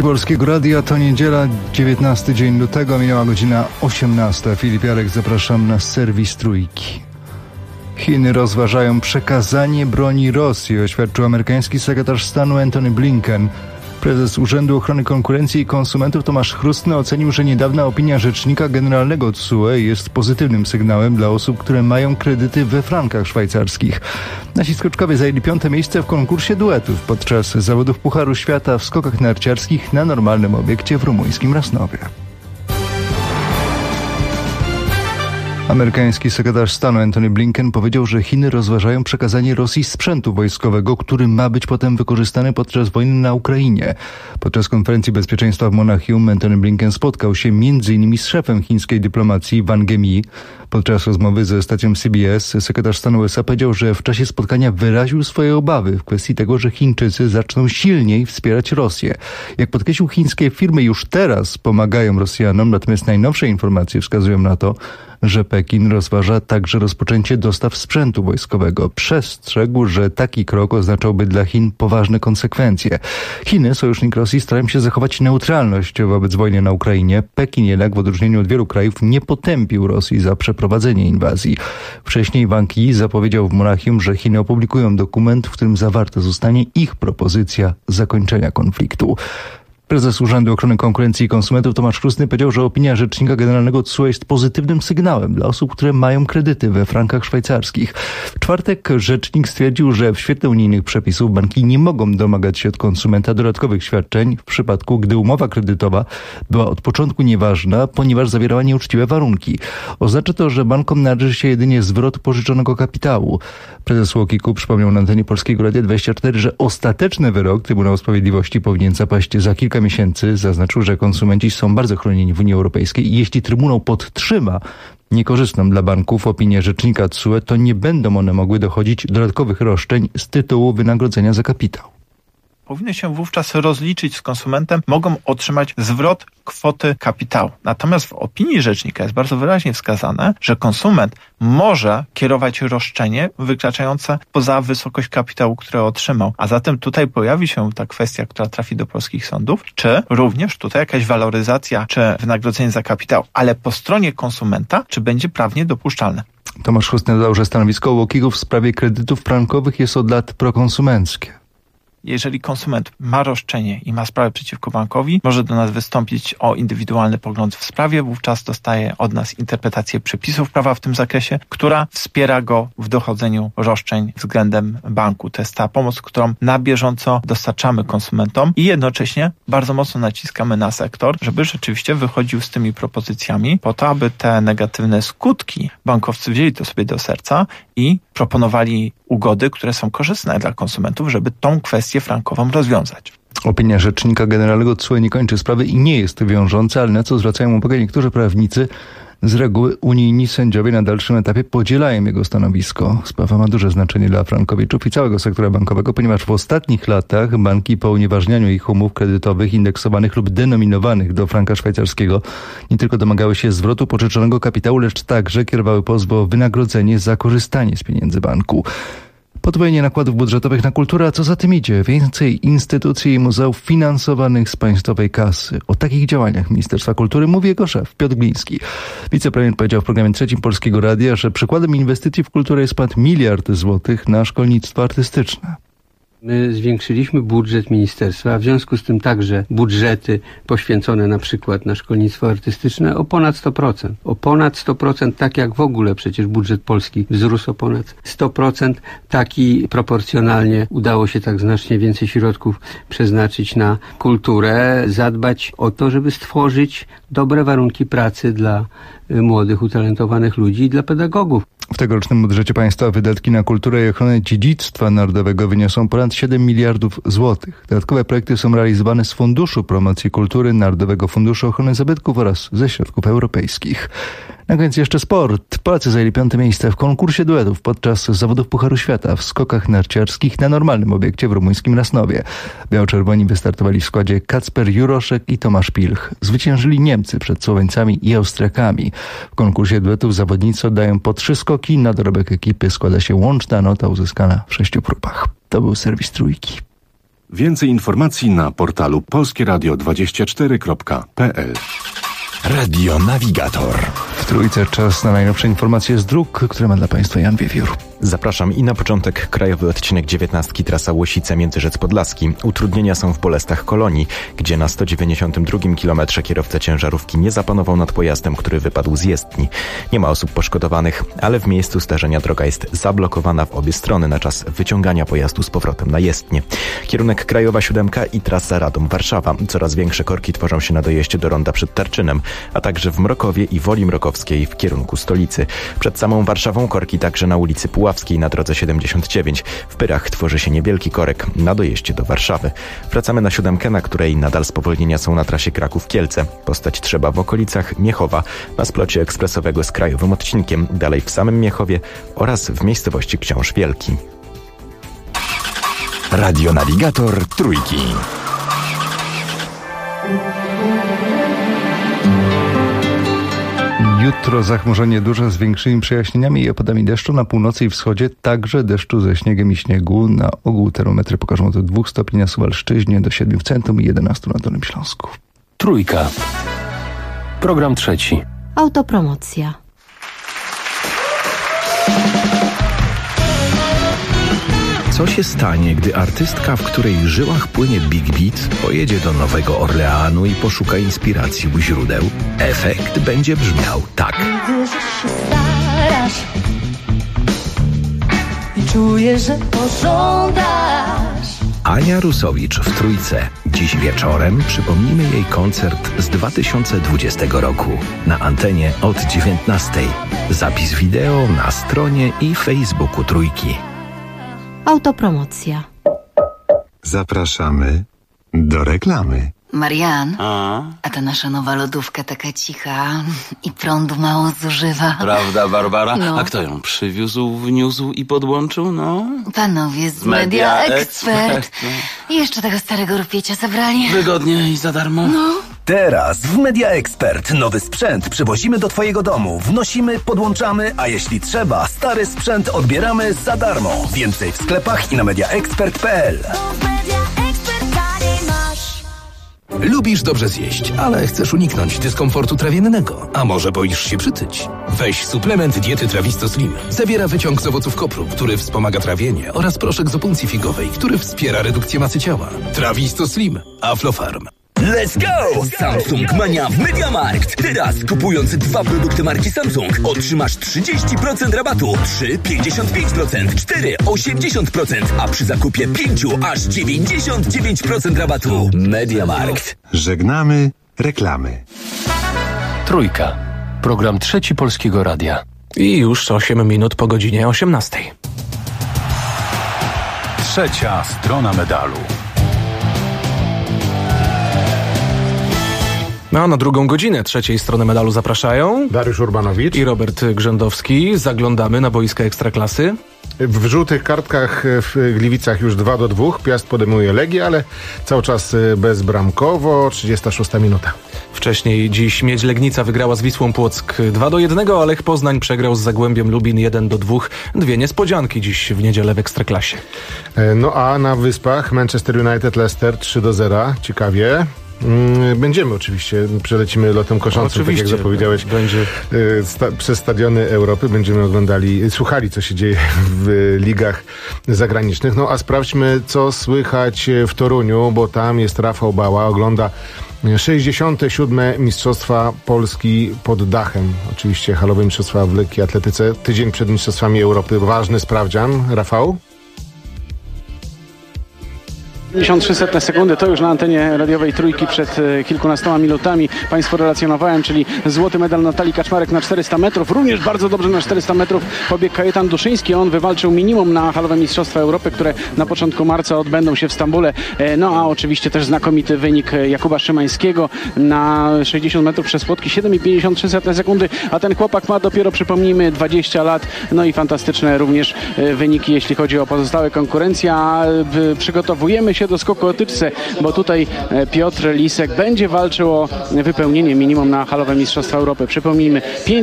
Polskiego Radia, to niedziela, 19 dzień lutego, minęła godzina 18. Filip Jarek, zapraszam na serwis Trójki. Chiny rozważają przekazanie broni Rosji, oświadczył amerykański sekretarz stanu Antony Blinken. Prezes Urzędu Ochrony Konkurencji i Konsumentów Tomasz Chrustny ocenił, że niedawna opinia rzecznika generalnego TSUE jest pozytywnym sygnałem dla osób, które mają kredyty we frankach szwajcarskich. Nasi skoczkowie zajęli 5. miejsce w konkursie duetów podczas zawodów Pucharu Świata w skokach narciarskich na normalnym obiekcie w rumuńskim Rasnowie. Amerykański sekretarz stanu Antony Blinken powiedział, że Chiny rozważają przekazanie Rosji sprzętu wojskowego, który ma być potem wykorzystany podczas wojny na Ukrainie. Podczas konferencji bezpieczeństwa w Monachium Antony Blinken spotkał się m.in. z szefem chińskiej dyplomacji Wang Yi. Podczas rozmowy ze stacją CBS sekretarz stanu USA powiedział, że w czasie spotkania wyraził swoje obawy w kwestii tego, że Chińczycy zaczną silniej wspierać Rosję. Jak podkreślił, chińskie firmy już teraz pomagają Rosjanom, natomiast najnowsze informacje wskazują na to, że Pekin rozważa także rozpoczęcie dostaw sprzętu wojskowego. Przestrzegł, że taki krok oznaczałby dla Chin poważne konsekwencje. Chiny, sojusznik Rosji, starają się zachować neutralność wobec wojny na Ukrainie. Pekin jednak, w odróżnieniu od wielu krajów, nie potępił Rosji za przeprowadzenie inwazji. Wcześniej Wang Yi zapowiedział w Monachium, że Chiny opublikują dokument, w którym zawarta zostanie ich propozycja zakończenia konfliktu. Prezes Urzędu Ochrony Konkurencji i Konsumentów Tomasz Chrustny powiedział, że opinia rzecznika generalnego TSUE jest pozytywnym sygnałem dla osób, które mają kredyty we frankach szwajcarskich. W czwartek rzecznik stwierdził, że w świetle unijnych przepisów banki nie mogą domagać się od konsumenta dodatkowych świadczeń w przypadku, gdy umowa kredytowa była od początku nieważna, ponieważ zawierała nieuczciwe warunki. Oznacza to, że bankom należy się jedynie zwrot pożyczonego kapitału. Prezes UOKiK-u przypomniał na antenie Polskiego Radia 24, że ostateczny wyrok Trybunału Sprawiedliwości powinien zapaść za kilka miesięcy. Zaznaczył, że konsumenci są bardzo chronieni w Unii Europejskiej i jeśli Trybunał podtrzyma niekorzystną dla banków opinię rzecznika TSUE, to nie będą one mogły dochodzić dodatkowych roszczeń z tytułu wynagrodzenia za kapitał. Powinny się wówczas rozliczyć z konsumentem, mogą otrzymać zwrot kwoty kapitału. Natomiast w opinii rzecznika jest bardzo wyraźnie wskazane, że konsument może kierować roszczenie wykraczające poza wysokość kapitału, które otrzymał. A zatem tutaj pojawi się ta kwestia, która trafi do polskich sądów, czy również tutaj jakaś waloryzacja, czy wynagrodzenie za kapitał, ale po stronie konsumenta, czy będzie prawnie dopuszczalne. Tomasz Chrustny dodał, że stanowisko UOKiK-u w sprawie kredytów frankowych jest od lat prokonsumenckie. Jeżeli konsument ma roszczenie i ma sprawę przeciwko bankowi, może do nas wystąpić o indywidualny pogląd w sprawie, wówczas dostaje od nas interpretację przepisów prawa w tym zakresie, która wspiera go w dochodzeniu roszczeń względem banku. To jest ta pomoc, którą na bieżąco dostarczamy konsumentom i jednocześnie bardzo mocno naciskamy na sektor, żeby rzeczywiście wychodził z tymi propozycjami po to, aby te negatywne skutki bankowcy wzięli to sobie do serca i proponowali ugody, które są korzystne dla konsumentów, żeby tą kwestię frankową rozwiązać. Opinia rzecznika generalnego TSUE nie kończy sprawy i nie jest wiążąca, ale na co zwracają uwagę niektórzy prawnicy, z reguły unijni sędziowie na dalszym etapie podzielają jego stanowisko. Sprawa ma duże znaczenie dla frankowiczów i całego sektora bankowego, ponieważ w ostatnich latach banki po unieważnianiu ich umów kredytowych indeksowanych lub denominowanych do franka szwajcarskiego nie tylko domagały się zwrotu pożyczonego kapitału, lecz także kierowały pozwy o wynagrodzenie za korzystanie z pieniędzy banku. Podwojenie nakładów budżetowych na kulturę, a co za tym idzie? Więcej instytucji i muzeów finansowanych z państwowej kasy. O takich działaniach Ministerstwa Kultury mówi jego szef, Piotr Gliński. Wicepremier powiedział w programie Trzecim Polskiego Radia, że przykładem inwestycji w kulturę jest ponad 1 miliard złotych na szkolnictwo artystyczne. My zwiększyliśmy budżet ministerstwa, a w związku z tym także budżety poświęcone na przykład na szkolnictwo artystyczne o ponad 100%. O ponad 100%, tak jak w ogóle przecież budżet polski wzrósł o ponad 100%, taki proporcjonalnie udało się tak znacznie więcej środków przeznaczyć na kulturę, zadbać o to, żeby stworzyć dobre warunki pracy dla młodych, utalentowanych ludzi i dla pedagogów. W tegorocznym budżecie państwa wydatki na kulturę i ochronę dziedzictwa narodowego wyniosą ponad 7 miliardów złotych. Dodatkowe projekty są realizowane z Funduszu Promocji Kultury, Narodowego Funduszu Ochrony Zabytków oraz ze środków europejskich. Na koniec jeszcze sport. Polacy zajęli 5. miejsce w konkursie duetów podczas zawodów Pucharu Świata w skokach narciarskich na normalnym obiekcie w rumuńskim Rasnowie. Biało-czerwoni wystartowali w składzie Kacper Juroszek i Tomasz Pilch. Zwyciężyli Niemcy przed Słoweńcami i Austriakami. W konkursie duetów zawodnicy oddają po 3 skoki. Na dorobek ekipy składa się łączna nota uzyskana w 6 próbach. To był serwis Trójki. Więcej informacji na portalu polskieradio24.pl. Radio Navigator. W Trójce czas na najnowsze informacje z dróg, które ma dla Państwa Jan Wiewiór. Zapraszam i na początek krajowy odcinek 19, trasa Łosice-Międzyrzec Podlaski. Utrudnienia są w Bolestach Kolonii, gdzie na 192 kilometrze kierowca ciężarówki nie zapanował nad pojazdem, który wypadł z jezdni. Nie ma osób poszkodowanych, ale w miejscu zdarzenia droga jest zablokowana w obie strony na czas wyciągania pojazdu z powrotem na jezdnię. Kierunek krajowa 7 i trasa Radom-Warszawa. Coraz większe korki tworzą się na dojeździe do ronda przed Tarczynem, a także w Mrokowie i Woli Mrokowskiej w kierunku stolicy. Przed samą Warszawą korki także na ulicy Puławskiej na drodze 79. W Pyrach tworzy się niewielki korek na dojeździe do Warszawy. Wracamy na 7, na której nadal spowolnienia są na trasie Kraków-Kielce. Postać trzeba w okolicach Miechowa, na splocie ekspresowego z krajowym odcinkiem, dalej w samym Miechowie oraz w miejscowości Książ Wielki. Radio Navigator Trójki. Jutro zachmurzenie duże z większymi przejaśnieniami i opadami deszczu na północy i wschodzie, także deszczu ze śniegiem i śniegu. Na ogół termometry pokażą od 2 stopni na Suwalszczyźnie do 7 w centrum i 11 na Dolnym Śląsku. Trójka. Program trzeci. Autopromocja. Co się stanie, gdy artystka, w której żyłach płynie Big Beat, pojedzie do Nowego Orleanu i poszuka inspiracji u źródeł? Efekt będzie brzmiał tak. Widzę, że się starasz i czuję, że pożądasz. Ania Rusowicz w Trójce. Dziś wieczorem przypomnimy jej koncert z 2020 roku. Na antenie od 19:00. Zapis wideo na stronie i Facebooku Trójki. Autopromocja. Zapraszamy do reklamy. Marian, a ta nasza nowa lodówka taka cicha i prądu mało zużywa. Prawda, Barbara? No. A kto ją przywiózł, wniósł i podłączył? No. Panowie z Media Expert. I jeszcze tego starego rupiecia zabrali. Wygodnie i za darmo. No. Teraz w Media Expert nowy sprzęt przywozimy do Twojego domu. Wnosimy, podłączamy, a jeśli trzeba, stary sprzęt odbieramy za darmo. Więcej w sklepach i na mediaexpert.pl. Lubisz dobrze zjeść, ale chcesz uniknąć dyskomfortu trawiennego. A może boisz się przytyć? Weź suplement diety Trawisto Slim. Zawiera wyciąg z owoców kopru, który wspomaga trawienie, oraz proszek z opuncji figowej, który wspiera redukcję masy ciała. Trawisto Slim. Aflofarm. Let's go! Samsung Mania w MediaMarkt. Teraz kupując 2 produkty marki Samsung otrzymasz 30% rabatu, 3 55%, 4 80%, a przy zakupie 5 aż 99% rabatu. MediaMarkt. Żegnamy reklamy. Trójka. Program trzeci Polskiego Radia. I już 8 minut po godzinie 18:00. Trzecia strona medalu. No, na drugą godzinę trzeciej strony medalu zapraszają Dariusz Urbanowicz i Robert Grzędowski. Zaglądamy na boiska Ekstraklasy. W żółtych kartkach w Gliwicach już 2-2. Piast podejmuje Legię, ale cały czas bezbramkowo. 36 minuta. Wcześniej dziś Miedź Legnica wygrała z Wisłą Płock 2-1, a Lech Poznań przegrał z Zagłębiem Lubin 1-2. Dwie niespodzianki dziś w niedzielę w Ekstraklasie. No a na Wyspach Manchester United Leicester 3-0. Ciekawie. Będziemy oczywiście, przelecimy lotem koszącym, tak jak zapowiedziałeś, przez stadiony Europy. Będziemy oglądali, słuchali, co się dzieje w ligach zagranicznych. No a sprawdźmy, co słychać w Toruniu, bo tam jest Rafał Bała, ogląda 67. Mistrzostwa Polski pod dachem. Oczywiście halowe mistrzostwa w lekkiej atletyce. Tydzień przed Mistrzostwami Europy. Ważny sprawdzian. Rafał? 53 sekundy to już na antenie radiowej Trójki przed kilkunastoma minutami Państwu relacjonowałem, czyli złoty medal Natalii Kaczmarek na 400 metrów. Również bardzo dobrze na 400 metrów pobiegł Kajetan Duszyński. On wywalczył minimum na halowe Mistrzostwa Europy, które na początku marca odbędą się w Stambule. No a oczywiście też znakomity wynik Jakuba Szymańskiego na 60 metrów przez płotki, 7,53 sekundy, a ten chłopak ma dopiero, przypomnijmy, 20 lat. No i fantastyczne również wyniki, jeśli chodzi o pozostałe konkurencje. Przygotowujemy się się do skoku o tyczce, bo tutaj Piotr Lisek będzie walczył o wypełnienie minimum na halowe Mistrzostwa Europy. Przypomnijmy,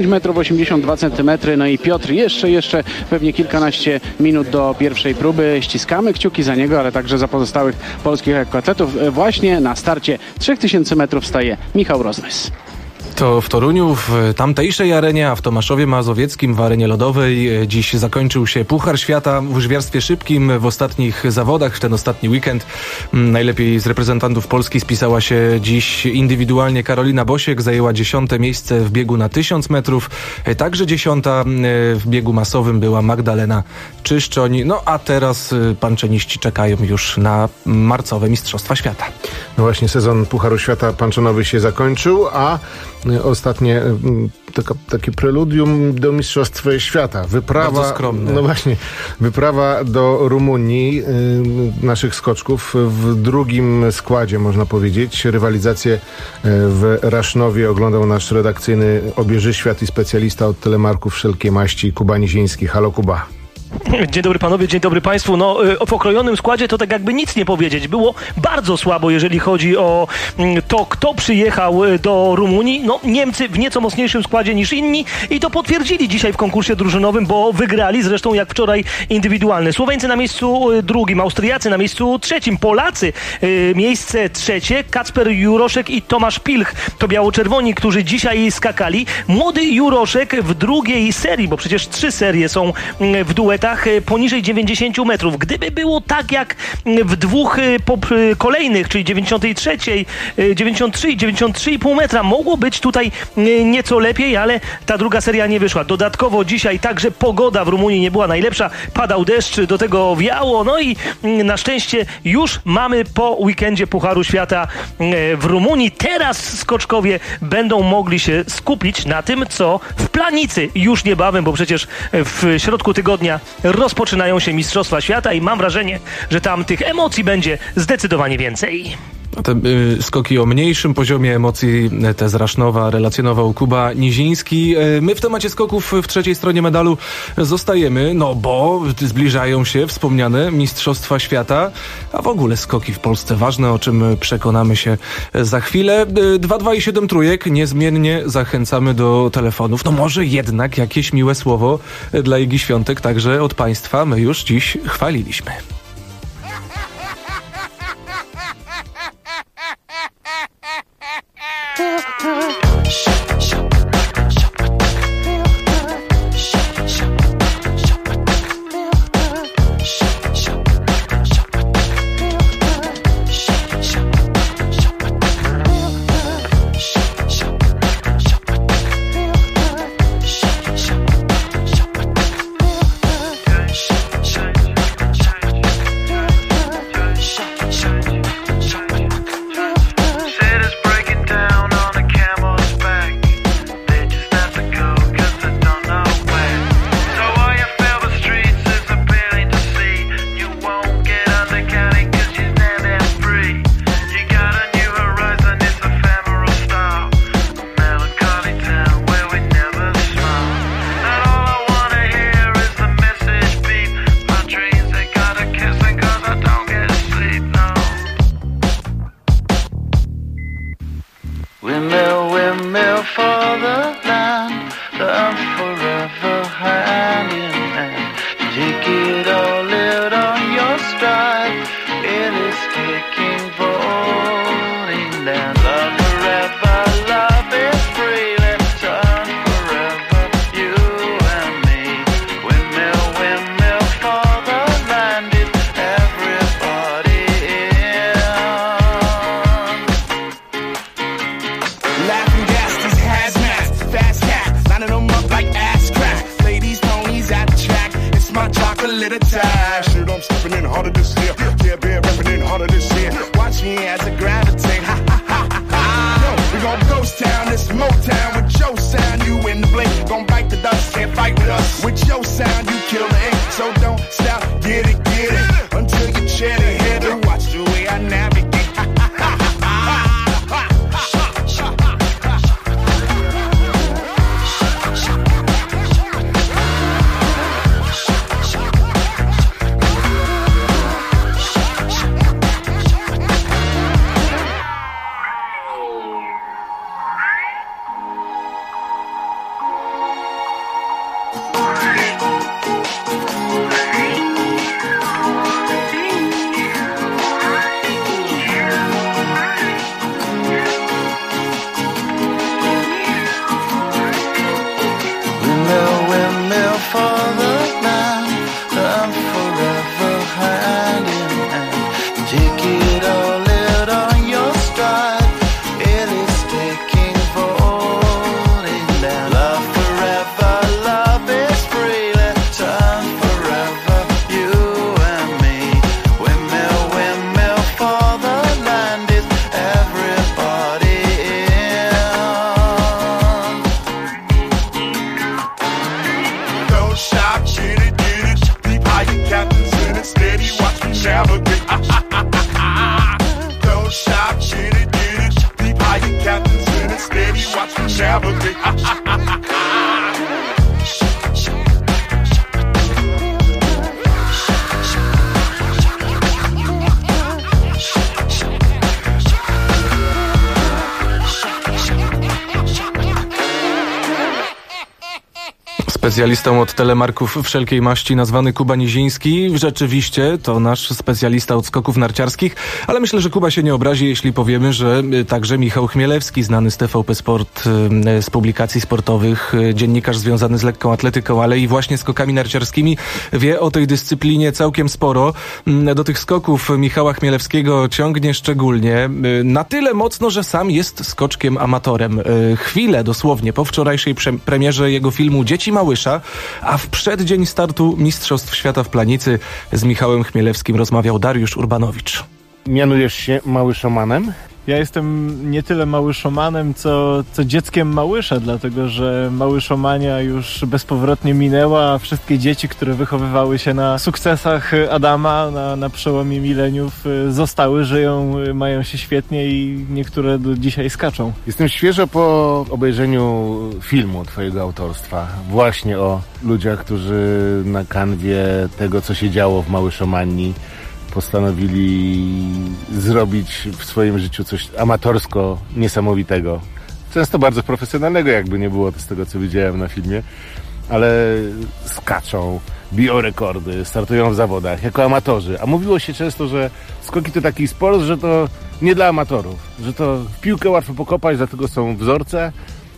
5,82 m, no i Piotr jeszcze pewnie kilkanaście minut do pierwszej próby. Ściskamy kciuki za niego, ale także za pozostałych polskich lekkoatletów. Właśnie na starcie 3000 metrów staje Michał Rozmys. To w Toruniu, w tamtejszej arenie, a w Tomaszowie Mazowieckim, w arenie lodowej, dziś zakończył się Puchar Świata w łyżwiarstwie szybkim. W ostatnich zawodach, w ten ostatni weekend, najlepiej z reprezentantów Polski spisała się dziś indywidualnie Karolina Bosiek. Zajęła 10. miejsce w biegu na 1000 metrów. Także 10. w biegu masowym była Magdalena Czyszczoń. No a teraz panczeniści czekają już na marcowe Mistrzostwa Świata. No właśnie, sezon Pucharu Świata panczenowy się zakończył, a ostatnie takie preludium do Mistrzostw Świata. Wyprawa, bardzo skromne. No właśnie, wyprawa do Rumunii naszych skoczków w drugim składzie, można powiedzieć. Rywalizację w Rasznowie oglądał nasz redakcyjny obieżyświat i specjalista od telemarków wszelkiej maści Kuba Niziński. Halo, Kuba. Dzień dobry panowie, dzień dobry państwu. No, w okrojonym składzie to tak jakby nic nie powiedzieć. Było bardzo słabo, jeżeli chodzi o to, kto przyjechał do Rumunii. No, Niemcy w nieco mocniejszym składzie niż inni i to potwierdzili dzisiaj w konkursie drużynowym, bo wygrali, zresztą jak wczoraj indywidualny. Słoweńcy na miejscu drugim, Austriacy na miejscu trzecim, Polacy miejsce trzecie, Kacper Juroszek i Tomasz Pilch. To biało-czerwoni, którzy dzisiaj skakali. Młody Juroszek w drugiej serii, bo przecież 3 serie są w duetach, poniżej 90 metrów. Gdyby było tak jak w dwóch kolejnych, czyli 93, 93 i 93,5 metra, mogło być tutaj nieco lepiej, ale ta druga seria nie wyszła. Dodatkowo dzisiaj także pogoda w Rumunii nie była najlepsza. Padał deszcz, do tego wiało, no i na szczęście już mamy po weekendzie Pucharu Świata w Rumunii. Teraz skoczkowie będą mogli się skupić na tym, co w Planicy już niebawem, bo przecież w środku tygodnia rozpoczynają się Mistrzostwa Świata i mam wrażenie, że tam tych emocji będzie zdecydowanie więcej. Te skoki o mniejszym poziomie emocji, te z Rasznowa, relacjonował Kuba Niziński. My w temacie skoków w trzeciej stronie medalu zostajemy, no bo zbliżają się wspomniane Mistrzostwa Świata, a w ogóle skoki w Polsce ważne, o czym przekonamy się za chwilę. 2,2 i 7 trójek, niezmiennie zachęcamy do telefonów. No może jednak jakieś miłe słowo dla Igi Świątek, także od Państwa my już dziś chwaliliśmy. sympathy. Specjalistą od telemarków wszelkiej maści nazwany Kuba Niziński. Rzeczywiście to nasz specjalista od skoków narciarskich, ale myślę, że Kuba się nie obrazi, jeśli powiemy, że także Michał Chmielewski, znany z TVP Sport, z publikacji sportowych, dziennikarz związany z lekką atletyką, ale i właśnie skokami narciarskimi, wie o tej dyscyplinie całkiem sporo. Do tych skoków Michała Chmielewskiego ciągnie szczególnie na tyle mocno, że sam jest skoczkiem amatorem. Chwilę dosłownie po wczorajszej premierze jego filmu Dzieci Małysza, a w przeddzień startu Mistrzostw Świata w Planicy z Michałem Chmielewskim rozmawiał Dariusz Urbanowicz. Mianujesz się małyszomanem? Ja jestem nie tyle małyszomanem, co dzieckiem Małysza, dlatego że Małyszomania już bezpowrotnie minęła, a wszystkie dzieci, które wychowywały się na sukcesach Adama na przełomie mileniów, zostały, żyją, mają się świetnie i niektóre do dzisiaj skaczą. Jestem świeżo po obejrzeniu filmu twojego autorstwa, właśnie o ludziach, którzy na kanwie tego, co się działo w Małyszomanii, postanowili zrobić w swoim życiu coś amatorsko niesamowitego. Często bardzo profesjonalnego, jakby nie było to z tego, co widziałem na filmie, ale skaczą, biją rekordy, startują w zawodach jako amatorzy. A mówiło się często, że skoki to taki sport, że to nie dla amatorów, że to w piłkę łatwo pokopać, dlatego są wzorce,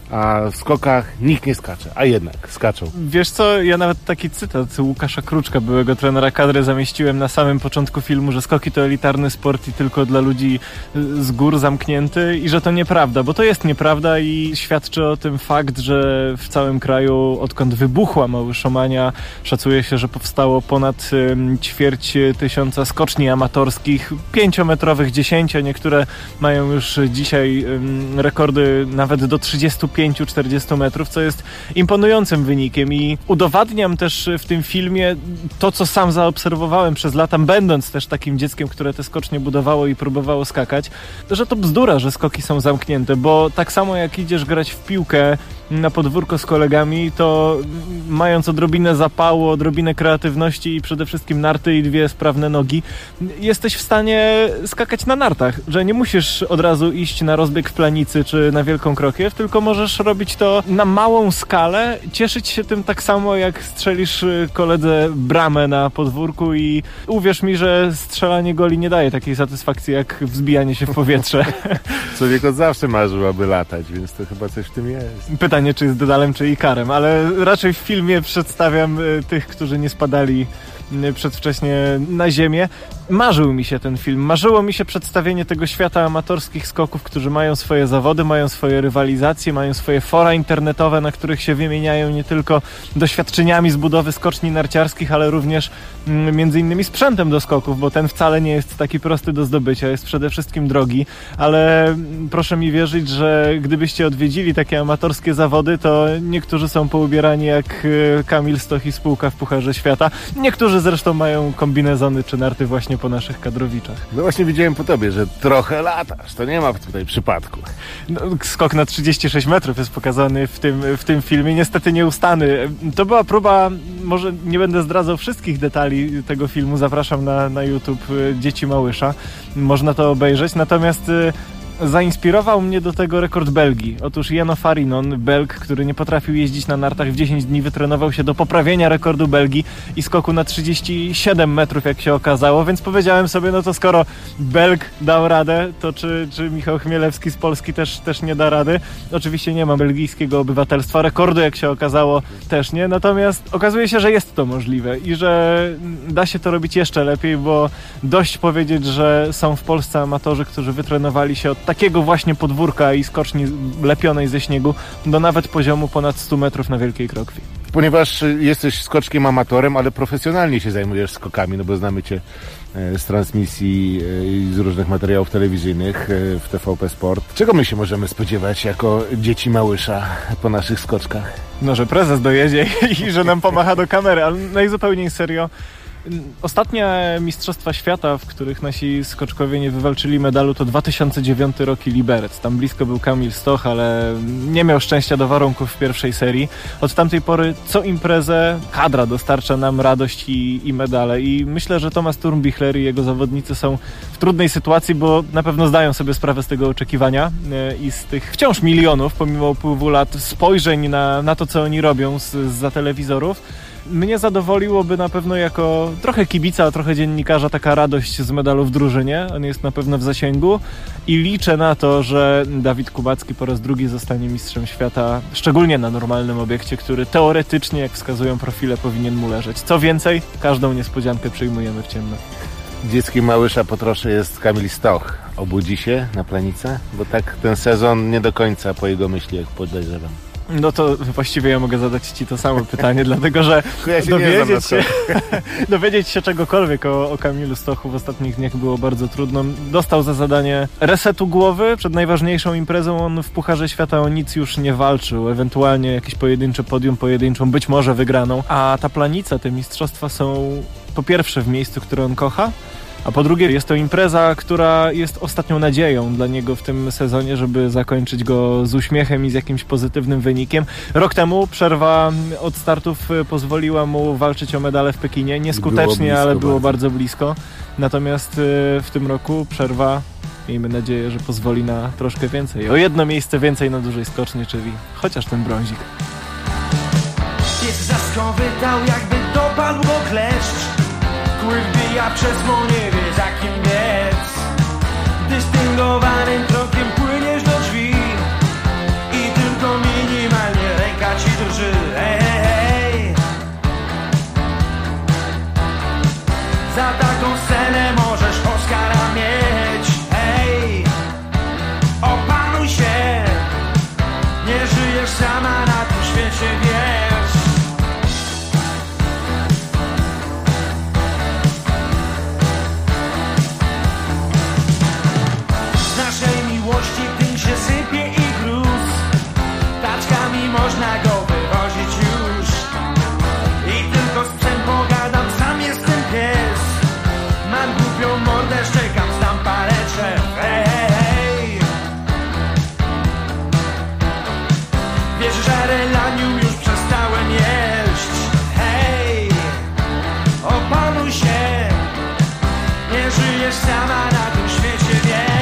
a w skokach nikt nie skacze, a jednak skaczą. Wiesz co, ja nawet taki cytat Łukasza Kruczka, byłego trenera kadry, zamieściłem na samym początku filmu, że skoki to elitarny sport i tylko dla ludzi z gór zamknięty i że to nieprawda, bo to jest nieprawda i świadczy o tym fakt, że w całym kraju, odkąd wybuchła Małyszomania, szacuje się, że powstało ponad 250 skoczni amatorskich, 5-metrowych, 10, niektóre mają już dzisiaj rekordy nawet do 35-40 metrów, co jest imponującym wynikiem i udowadniam też w tym filmie to, co sam zaobserwowałem przez lata, będąc też takim dzieckiem, które te skocznie budowało i próbowało skakać, że to bzdura, że skoki są zamknięte, bo tak samo jak idziesz grać w piłkę na podwórko z kolegami, to mając odrobinę zapału, odrobinę kreatywności i przede wszystkim narty i 2 sprawne nogi, jesteś w stanie skakać na nartach, że nie musisz od razu iść na rozbieg w Planicy czy na Wielką Krokiew, tylko możesz robić to na małą skalę, cieszyć się tym tak samo jak strzelisz koledze bramę na podwórku i uwierz mi, że strzelanie goli nie daje takiej satysfakcji jak wzbijanie się w powietrze. Człowiek od zawsze marzył, aby latać, więc to chyba coś w tym jest. Pytanie, czy z Dedalem, czy Ikarem, ale raczej w filmie przedstawiam tych, którzy nie spadali przedwcześnie na ziemię. Marzył mi się ten film, marzyło mi się przedstawienie tego świata amatorskich skoków, którzy mają swoje zawody, mają swoje rywalizacje, mają swoje fora internetowe, na których się wymieniają nie tylko doświadczeniami z budowy skoczni narciarskich, ale również między innymi sprzętem do skoków, bo ten wcale nie jest taki prosty do zdobycia, jest przede wszystkim drogi, ale proszę mi wierzyć, że gdybyście odwiedzili takie amatorskie zawody, to niektórzy są poubierani jak Kamil Stoch i spółka w Pucharze Świata, niektórzy zresztą mają kombinezony czy narty właśnie po naszych kadrowiczach. No właśnie widziałem po tobie, że trochę latasz, to nie ma tutaj przypadku. No, skok na 36 metrów jest pokazany w tym filmie, niestety nieustany. To była próba, może nie będę zdradzał wszystkich detali tego filmu, zapraszam na YouTube Dzieci Małysza, można to obejrzeć, natomiast zainspirował mnie do tego rekord Belgii. Otóż Jano Farinon, Belg, który nie potrafił jeździć na nartach, w 10 dni wytrenował się do poprawienia rekordu Belgii i skoku na 37 metrów, jak się okazało, więc powiedziałem sobie, no to skoro Belg dał radę, to czy Michał Chmielewski z Polski też nie da rady? Oczywiście nie ma belgijskiego obywatelstwa, rekordu, jak się okazało, też nie, natomiast okazuje się, że jest to możliwe i że da się to robić jeszcze lepiej, bo dość powiedzieć, że są w Polsce amatorzy, którzy wytrenowali się od takiego właśnie podwórka i skoczni lepionej ze śniegu do nawet poziomu ponad 100 metrów na Wielkiej Krokwi. Ponieważ jesteś skoczkiem amatorem, ale profesjonalnie się zajmujesz skokami, no bo znamy cię z transmisji i z różnych materiałów telewizyjnych w TVP Sport. Czego my się możemy spodziewać jako dzieci Małysza po naszych skoczkach? No, że prezes dojedzie i że nam pomacha do kamery, ale najzupełniej serio. Ostatnie Mistrzostwa Świata, w których nasi skoczkowie nie wywalczyli medalu, to 2009 rok i Liberec. Tam blisko był Kamil Stoch, ale nie miał szczęścia do warunków w pierwszej serii. Od tamtej pory co imprezę kadra dostarcza nam radość i medale. I myślę, że Thomas Thurmbichler i jego zawodnicy są w trudnej sytuacji, bo na pewno zdają sobie sprawę z tego oczekiwania i z tych wciąż milionów, pomimo upływu lat, spojrzeń na to, co oni robią zza telewizorów. Mnie zadowoliłoby na pewno jako trochę kibica, trochę dziennikarza taka radość z medalu w drużynie. On jest na pewno w zasięgu i liczę na to, że Dawid Kubacki po raz drugi zostanie mistrzem świata, szczególnie na normalnym obiekcie, który teoretycznie, jak wskazują profile, powinien mu leżeć. Co więcej, każdą niespodziankę przyjmujemy w ciemno. Dzieckiem Małysza po trosze jest Kamil Stoch. Obudzi się na Planicy? Bo tak ten sezon nie do końca po jego myśli, jak podejrzewam. No to właściwie ja mogę zadać Ci to samo pytanie, dlatego że dowiedzieć się czegokolwiek o Kamilu Stochu w ostatnich dniach było bardzo trudno. Dostał za zadanie resetu głowy przed najważniejszą imprezą. On w Pucharze Świata o nic już nie walczył, ewentualnie jakieś pojedyncze podium, pojedynczą, być może wygraną. A ta Planica, te mistrzostwa są po pierwsze w miejscu, które on kocha, a po drugie jest to impreza, która jest ostatnią nadzieją dla niego w tym sezonie, żeby zakończyć go z uśmiechem i z jakimś pozytywnym wynikiem. Rok temu przerwa od startów pozwoliła mu walczyć o medale w Pekinie. Nieskutecznie, ale było bardzo blisko. Natomiast w tym roku przerwa, miejmy nadzieję, że pozwoli na troszkę więcej. O jedno miejsce więcej na dużej skoczni, czyli chociaż ten brązik. Pies zaskowy dał, jakby dopadł go kleszcz. Kły wbija przez mą, nie wie za kim biec. Dystyngowanym krokiem płyniesz do drzwi i tylko minimalnie ręka ci drży. Hej, hej, hej. Za taką scenę możesz Oscara mieć. Hej, opanuj się, nie żyjesz sama na tym świecie, wiesz. Sypie i gruz, taczkami można go wywozić już. I tylko z psem pogadam, sam jestem pies. Mam głupią mordę, szczekam, znam parę drzew. Hej, hej, hej. Wiesz, że relanium już przestałem jeść. Hej, opanuj się, nie żyjesz sama na tym świecie, wiesz.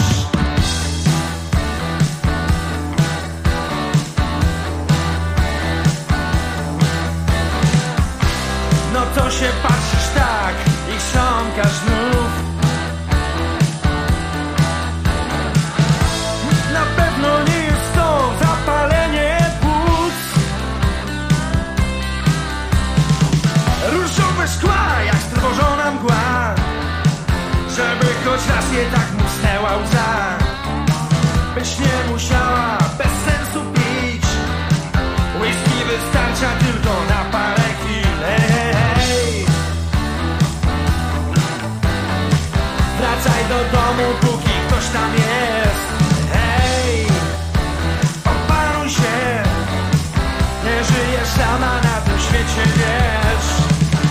To się patrzysz tak i chrząkasz znów. Na pewno nie jest to zapalenie płuc. Różowe szkła jak strwożona mgła, żeby choć raz je tak musnęła łza. Byś nie musiała bez sensu pić, whisky wystarcza tylko na parę chwil. Wracaj do domu, póki ktoś tam jest. Hej, opanuj się, nie żyjesz sama na tym świecie, wiesz.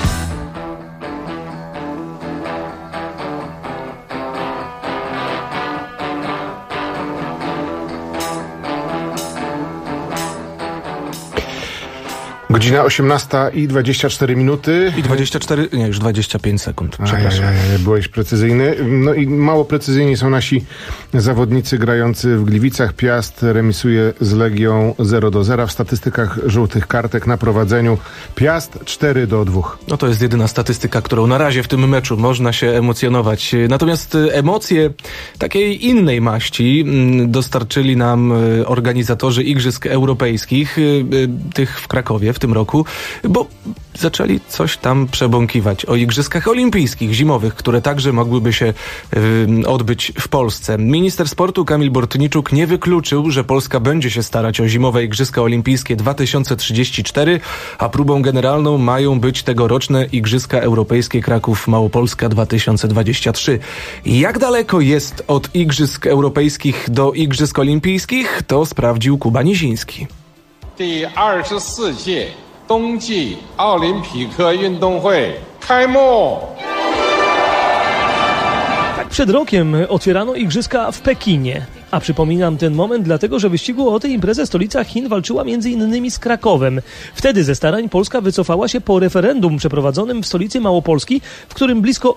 Godzina 18:24. I 24, nie, już 25 sekund. Przepraszam. Byłeś precyzyjny. No i mało precyzyjni są nasi zawodnicy grający w Gliwicach. Piast remisuje z Legią 0-0. W statystykach żółtych kartek na prowadzeniu Piast 4-2. No to jest jedyna statystyka, którą na razie w tym meczu można się emocjonować. Natomiast emocje takiej innej maści dostarczyli nam organizatorzy Igrzysk Europejskich, tych w Krakowie w tym roku, bo zaczęli coś tam przebąkiwać o Igrzyskach Olimpijskich zimowych, które także mogłyby się odbyć w Polsce. Minister sportu Kamil Bortniczuk nie wykluczył, że Polska będzie się starać o zimowe Igrzyska Olimpijskie 2034, a próbą generalną mają być tegoroczne Igrzyska Europejskie Kraków Małopolska 2023. Jak daleko jest od Igrzysk Europejskich do Igrzysk Olimpijskich, to sprawdził Kuba Niziński. 第24届冬季奥林匹克运动会开幕。 Tak przed rokiem otwierano igrzyska w Pekinie. A przypominam ten moment dlatego, że wyścigu o tę imprezę stolica Chin walczyła m.in. z Krakowem. Wtedy ze starań Polska wycofała się po referendum przeprowadzonym w stolicy Małopolski, w którym blisko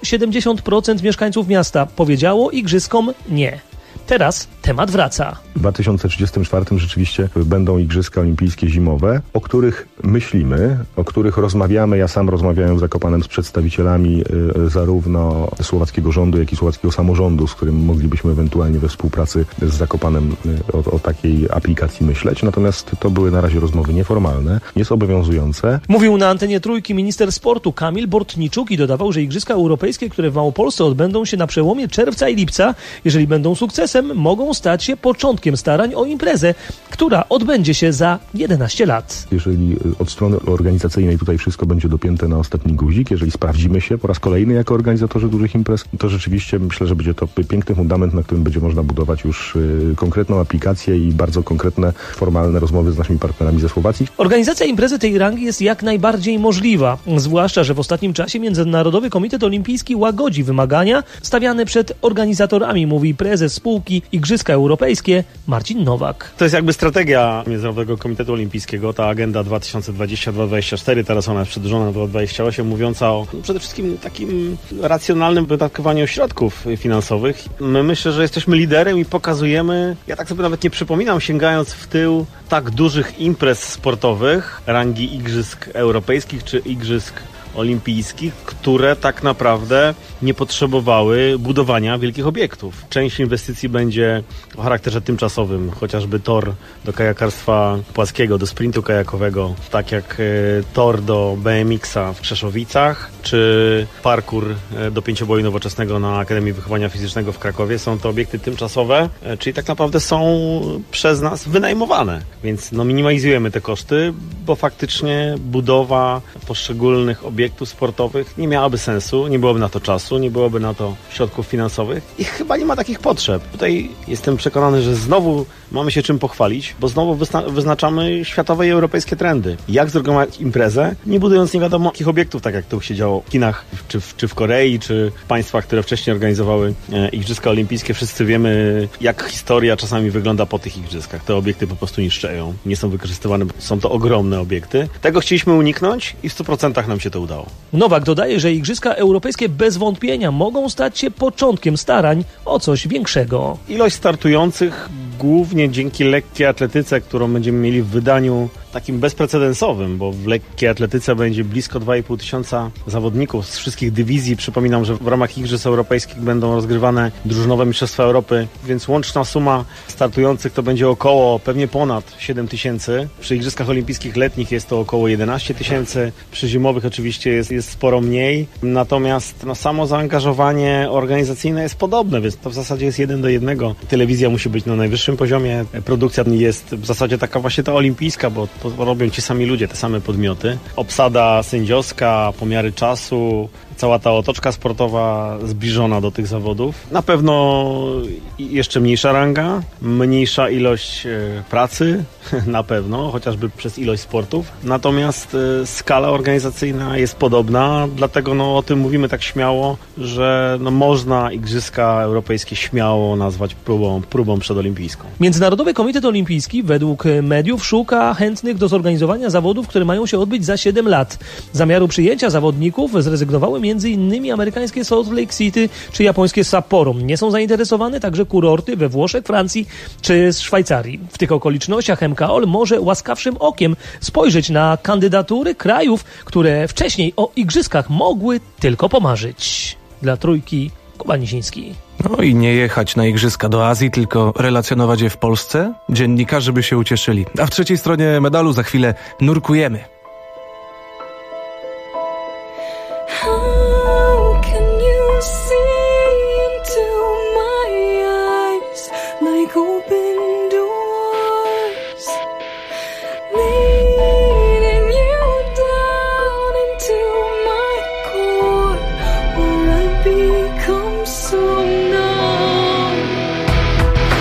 70% mieszkańców miasta powiedziało igrzyskom nie. Teraz temat wraca. W 2034 rzeczywiście będą Igrzyska Olimpijskie zimowe, o których myślimy, o których rozmawiamy. Ja sam rozmawiałem w Zakopanem z przedstawicielami zarówno słowackiego rządu, jak i słowackiego samorządu, z którym moglibyśmy ewentualnie we współpracy z Zakopanem o takiej aplikacji myśleć. Natomiast to były na razie rozmowy nieformalne, niezobowiązujące. Mówił na antenie Trójki minister sportu Kamil Bortniczuk i dodawał, że Igrzyska Europejskie, które w Małopolsce odbędą się na przełomie czerwca i lipca, jeżeli będą sukcesem, mogą stać się początkiem starań o imprezę, która odbędzie się za 11 lat. Jeżeli od strony organizacyjnej tutaj wszystko będzie dopięte na ostatni guzik, jeżeli sprawdzimy się po raz kolejny jako organizatorzy dużych imprez, to rzeczywiście myślę, że będzie to piękny fundament, na którym będzie można budować już konkretną aplikację i bardzo konkretne, formalne rozmowy z naszymi partnerami ze Słowacji. Organizacja imprezy tej rangi jest jak najbardziej możliwa, zwłaszcza, że w ostatnim czasie Międzynarodowy Komitet Olimpijski łagodzi wymagania stawiane przed organizatorami, mówi prezes spółki Igrzyska Europejskie Marcin Nowak. To jest jakby strategia Międzynarodowego Komitetu Olimpijskiego, ta agenda 2022-2024, teraz ona jest przedłużona do 2028, mówiąca o przede wszystkim takim racjonalnym wydatkowaniu środków finansowych. My myślę, że jesteśmy liderem i pokazujemy, ja tak sobie nawet nie przypominam, sięgając w tył tak dużych imprez sportowych rangi Igrzysk Europejskich czy Igrzysk Olimpijskich, które tak naprawdę nie potrzebowały budowania wielkich obiektów. Część inwestycji będzie o charakterze tymczasowym, chociażby tor do kajakarstwa płaskiego, do sprintu kajakowego, tak jak tor do BMX-a w Krzeszowicach, czy parkour do pięcioboju nowoczesnego na Akademii Wychowania Fizycznego w Krakowie. Są to obiekty tymczasowe, czyli tak naprawdę są przez nas wynajmowane, więc minimalizujemy te koszty, bo faktycznie budowa poszczególnych obiektów sportowych nie miałaby sensu, nie byłoby na to czasu, nie byłoby na to środków finansowych i chyba nie ma takich potrzeb. Tutaj jestem przekonany, że znowu mamy się czym pochwalić, bo znowu wyznaczamy światowe i europejskie trendy. Jak zorganizować imprezę, nie budując nie wiadomo jakich obiektów, tak jak to się działo w Chinach, czy w Korei, czy w państwach, które wcześniej organizowały Igrzyska Olimpijskie. Wszyscy wiemy, jak historia czasami wygląda po tych igrzyskach. Te obiekty po prostu niszczeją, nie są wykorzystywane, są to ogromne obiekty. Tego chcieliśmy uniknąć i w 100% nam się to udało. Nowak dodaje, że Igrzyska Europejskie bez wątpienia mogą stać się początkiem starań o coś większego. Ilość startujących głównie dzięki lekkiej atletyce, którą będziemy mieli w wydaniu takim bezprecedensowym, bo w lekkiej atletyce będzie blisko 2,5 tysiąca zawodników z wszystkich dywizji. Przypominam, że w ramach Igrzysk Europejskich będą rozgrywane drużynowe Mistrzostwa Europy, więc łączna suma startujących to będzie około, pewnie ponad 7 tysięcy. Przy Igrzyskach Olimpijskich letnich jest to około 11 tysięcy. Przy zimowych oczywiście jest sporo mniej. Natomiast samo zaangażowanie organizacyjne jest podobne, więc to w zasadzie jest 1:1. Telewizja musi być na najwyższym poziomie. Produkcja jest w zasadzie taka właśnie ta olimpijska, bo to robią ci sami ludzie, te same podmioty. Obsada sędziowska, pomiary czasu, cała ta otoczka sportowa zbliżona do tych zawodów. Na pewno jeszcze mniejsza ranga, mniejsza ilość pracy, na pewno, chociażby przez ilość sportów. Natomiast skala organizacyjna jest podobna, dlatego o tym mówimy tak śmiało, że można Igrzyska Europejskie śmiało nazwać próbą przedolimpijską. Międzynarodowy Komitet Olimpijski według mediów szuka chętnych do zorganizowania zawodów, które mają się odbyć za 7 lat. Zamiaru przyjęcia zawodników zrezygnowały m.in. amerykańskie Salt Lake City czy japońskie Sapporo. Nie są zainteresowane także kurorty we Włoszech, Francji czy Szwajcarii. W tych okolicznościach MKOL może łaskawszym okiem spojrzeć na kandydatury krajów, które wcześniej o igrzyskach mogły tylko pomarzyć. Dla Trójki, Kuba Nisiński. No i nie jechać na igrzyska do Azji, tylko relacjonować je w Polsce. Dziennikarze by się ucieszyli. A w trzeciej stronie medalu za chwilę nurkujemy.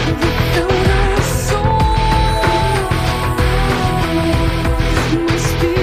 Must be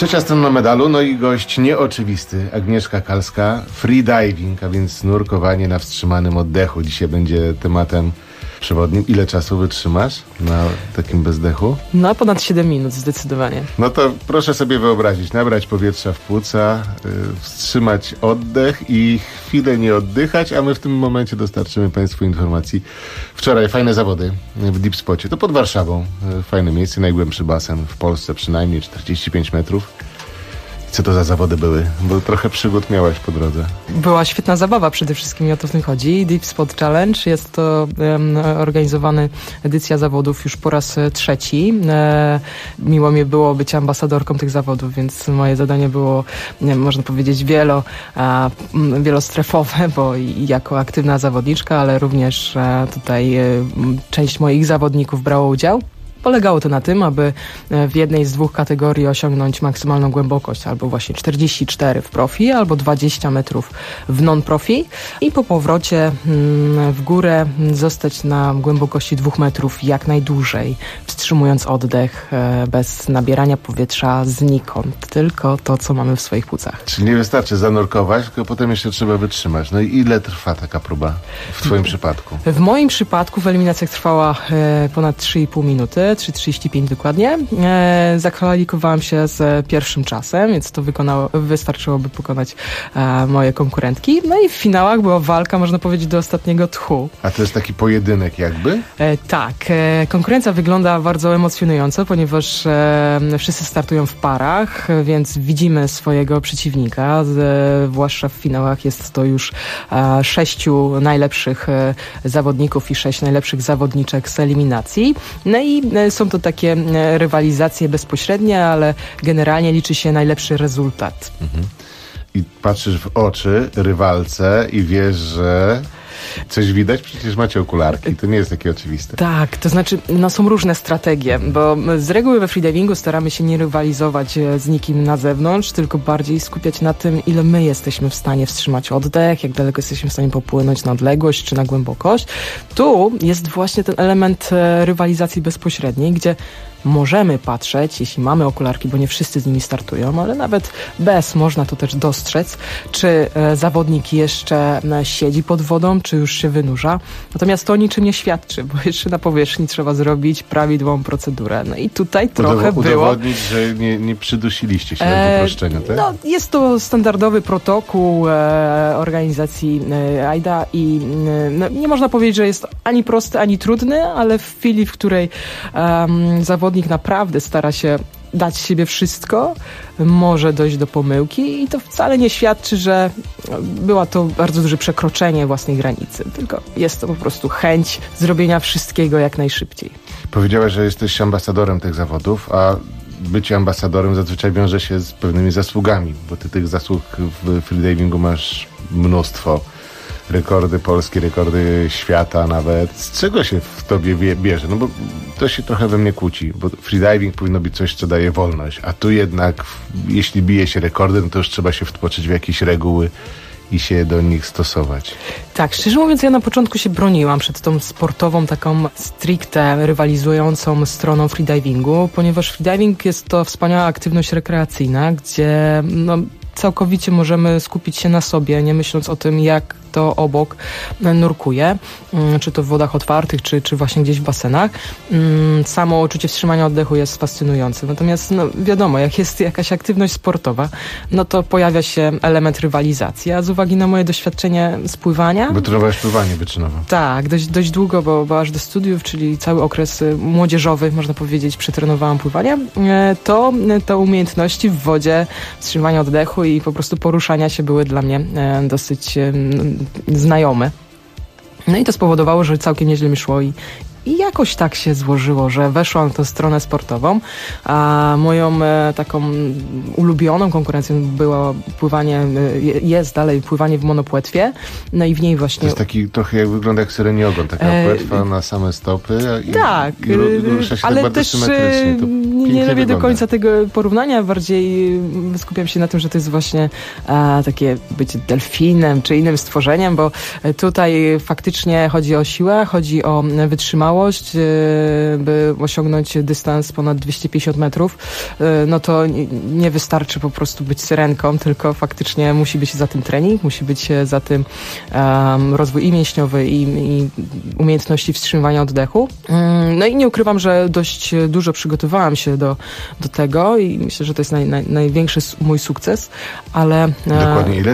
Trzecia strona medalu, no i gość nieoczywisty, Agnieszka Kalska, freediving, a więc nurkowanie na wstrzymanym oddechu. Dzisiaj będzie tematem przewodnim. Ile czasu wytrzymasz na takim bezdechu? No, ponad 7 minut zdecydowanie. No to proszę sobie wyobrazić, nabrać powietrza w płuca, wstrzymać oddech i chwilę nie oddychać, a my w tym momencie dostarczymy Państwu informacji. Wczoraj fajne zawody w Deep Spocie, to pod Warszawą. Fajne miejsce, najgłębszy basen w Polsce, przynajmniej 45 metrów. Co to za zawody były? Bo trochę przygód miałaś po drodze. Była świetna zabawa przede wszystkim i o to w tym chodzi. Deep Spot Challenge jest to organizowana edycja zawodów już po raz 3. Miło mi było być ambasadorką tych zawodów, więc moje zadanie było, można powiedzieć, wielostrefowe, bo jako aktywna zawodniczka, ale również tutaj część moich zawodników brała udział. Polegało to na tym, aby w jednej z 2 kategorii osiągnąć maksymalną głębokość, albo właśnie 44 w profi, albo 20 metrów w non-profi i po powrocie w górę zostać na głębokości 2 metrów jak najdłużej, wstrzymując oddech bez nabierania powietrza znikąd, tylko to, co mamy w swoich płucach. Czyli nie wystarczy zanurkować, tylko potem jeszcze trzeba wytrzymać. No i ile trwa taka próba w Twoim przypadku? W moim przypadku w eliminacjach trwała ponad 3,5 minuty. 3:35 dokładnie. Zakwalifikowałam się z pierwszym czasem, więc to wystarczyłoby pokonać moje konkurentki. No i w finałach była walka, można powiedzieć, do ostatniego tchu. A to jest taki pojedynek jakby? Tak. Konkurencja wygląda bardzo emocjonująco, ponieważ wszyscy startują w parach, więc widzimy swojego przeciwnika. Zwłaszcza w finałach jest to już 6 najlepszych zawodników i 6 najlepszych zawodniczek z eliminacji. No i są to takie rywalizacje bezpośrednie, ale generalnie liczy się najlepszy rezultat. Mhm. I patrzysz w oczy rywalce i wiesz, że coś widać? Przecież macie okularki, to nie jest takie oczywiste. Tak, to znaczy są różne strategie, bo z reguły we freedivingu staramy się nie rywalizować z nikim na zewnątrz, tylko bardziej skupiać na tym, ile my jesteśmy w stanie wstrzymać oddech, jak daleko jesteśmy w stanie popłynąć na odległość czy na głębokość. Tu jest właśnie ten element rywalizacji bezpośredniej, gdzie możemy patrzeć, jeśli mamy okularki, bo nie wszyscy z nimi startują, ale nawet bez można to też dostrzec, czy zawodnik jeszcze siedzi pod wodą, czy już się wynurza. Natomiast to o niczym nie świadczy, bo jeszcze na powierzchni trzeba zrobić prawidłową procedurę. No i tutaj trochę było... Udowodnić, że nie przydusiliście się na uproszczenia, tak? No, jest to standardowy protokół organizacji AIDA i nie można powiedzieć, że jest ani prosty, ani trudny, ale w chwili, w której zawodnik naprawdę stara się dać siebie wszystko, może dojść do pomyłki i to wcale nie świadczy, że było to bardzo duże przekroczenie własnej granicy, tylko jest to po prostu chęć zrobienia wszystkiego jak najszybciej. Powiedziałaś, że jesteś ambasadorem tych zawodów, a bycie ambasadorem zazwyczaj wiąże się z pewnymi zasługami, bo ty tych zasług w freedivingu masz mnóstwo. Rekordy polskie, rekordy świata nawet. Z czego się w tobie bierze? No bo to się trochę we mnie kłóci, bo freediving powinno być coś, co daje wolność, a tu jednak, jeśli bije się rekordy, no to już trzeba się wtłoczyć w jakieś reguły i się do nich stosować. Tak, szczerze mówiąc, ja na początku się broniłam przed tą sportową, taką stricte rywalizującą stroną freedivingu, ponieważ freediving jest to wspaniała aktywność rekreacyjna, gdzie całkowicie możemy skupić się na sobie, nie myśląc o tym, jak to obok nurkuje, czy to w wodach otwartych, czy właśnie gdzieś w basenach. Samo uczucie wstrzymania oddechu jest fascynujące. Natomiast wiadomo, jak jest jakaś aktywność sportowa, no to pojawia się element rywalizacji, a z uwagi na moje doświadczenie z pływania... Bo trenowałeś pływanie wyczynowe. Tak, dość długo, bo aż do studiów, czyli cały okres młodzieżowy, można powiedzieć, przetrenowałam pływanie, to umiejętności w wodzie, wstrzymania oddechu i po prostu poruszania się były dla mnie dosyć znajome. No i to spowodowało, że całkiem nieźle mi szło i jakoś tak się złożyło, że weszłam w tę stronę sportową, a moją taką ulubioną konkurencją było pływanie, jest dalej pływanie w monopłetwie, no i w niej właśnie... To jest taki trochę jak wygląda jak syreni ogon, taka płetwa na same stopy tak, i rusza się ale tak też nie lubię do końca tego porównania, bardziej skupiam się na tym, że to jest właśnie takie bycie delfinem czy innym stworzeniem, bo tutaj faktycznie chodzi o siłę, chodzi o wytrzymałość, wytrzymałość, by osiągnąć dystans ponad 250 metrów, no to nie wystarczy po prostu być syrenką, tylko faktycznie musi być za tym trening, musi być za tym rozwój i mięśniowy, i umiejętności wstrzymywania oddechu. No i nie ukrywam, że dość dużo przygotowałam się do tego i myślę, że to jest największy mój sukces, ale... Dokładnie ile?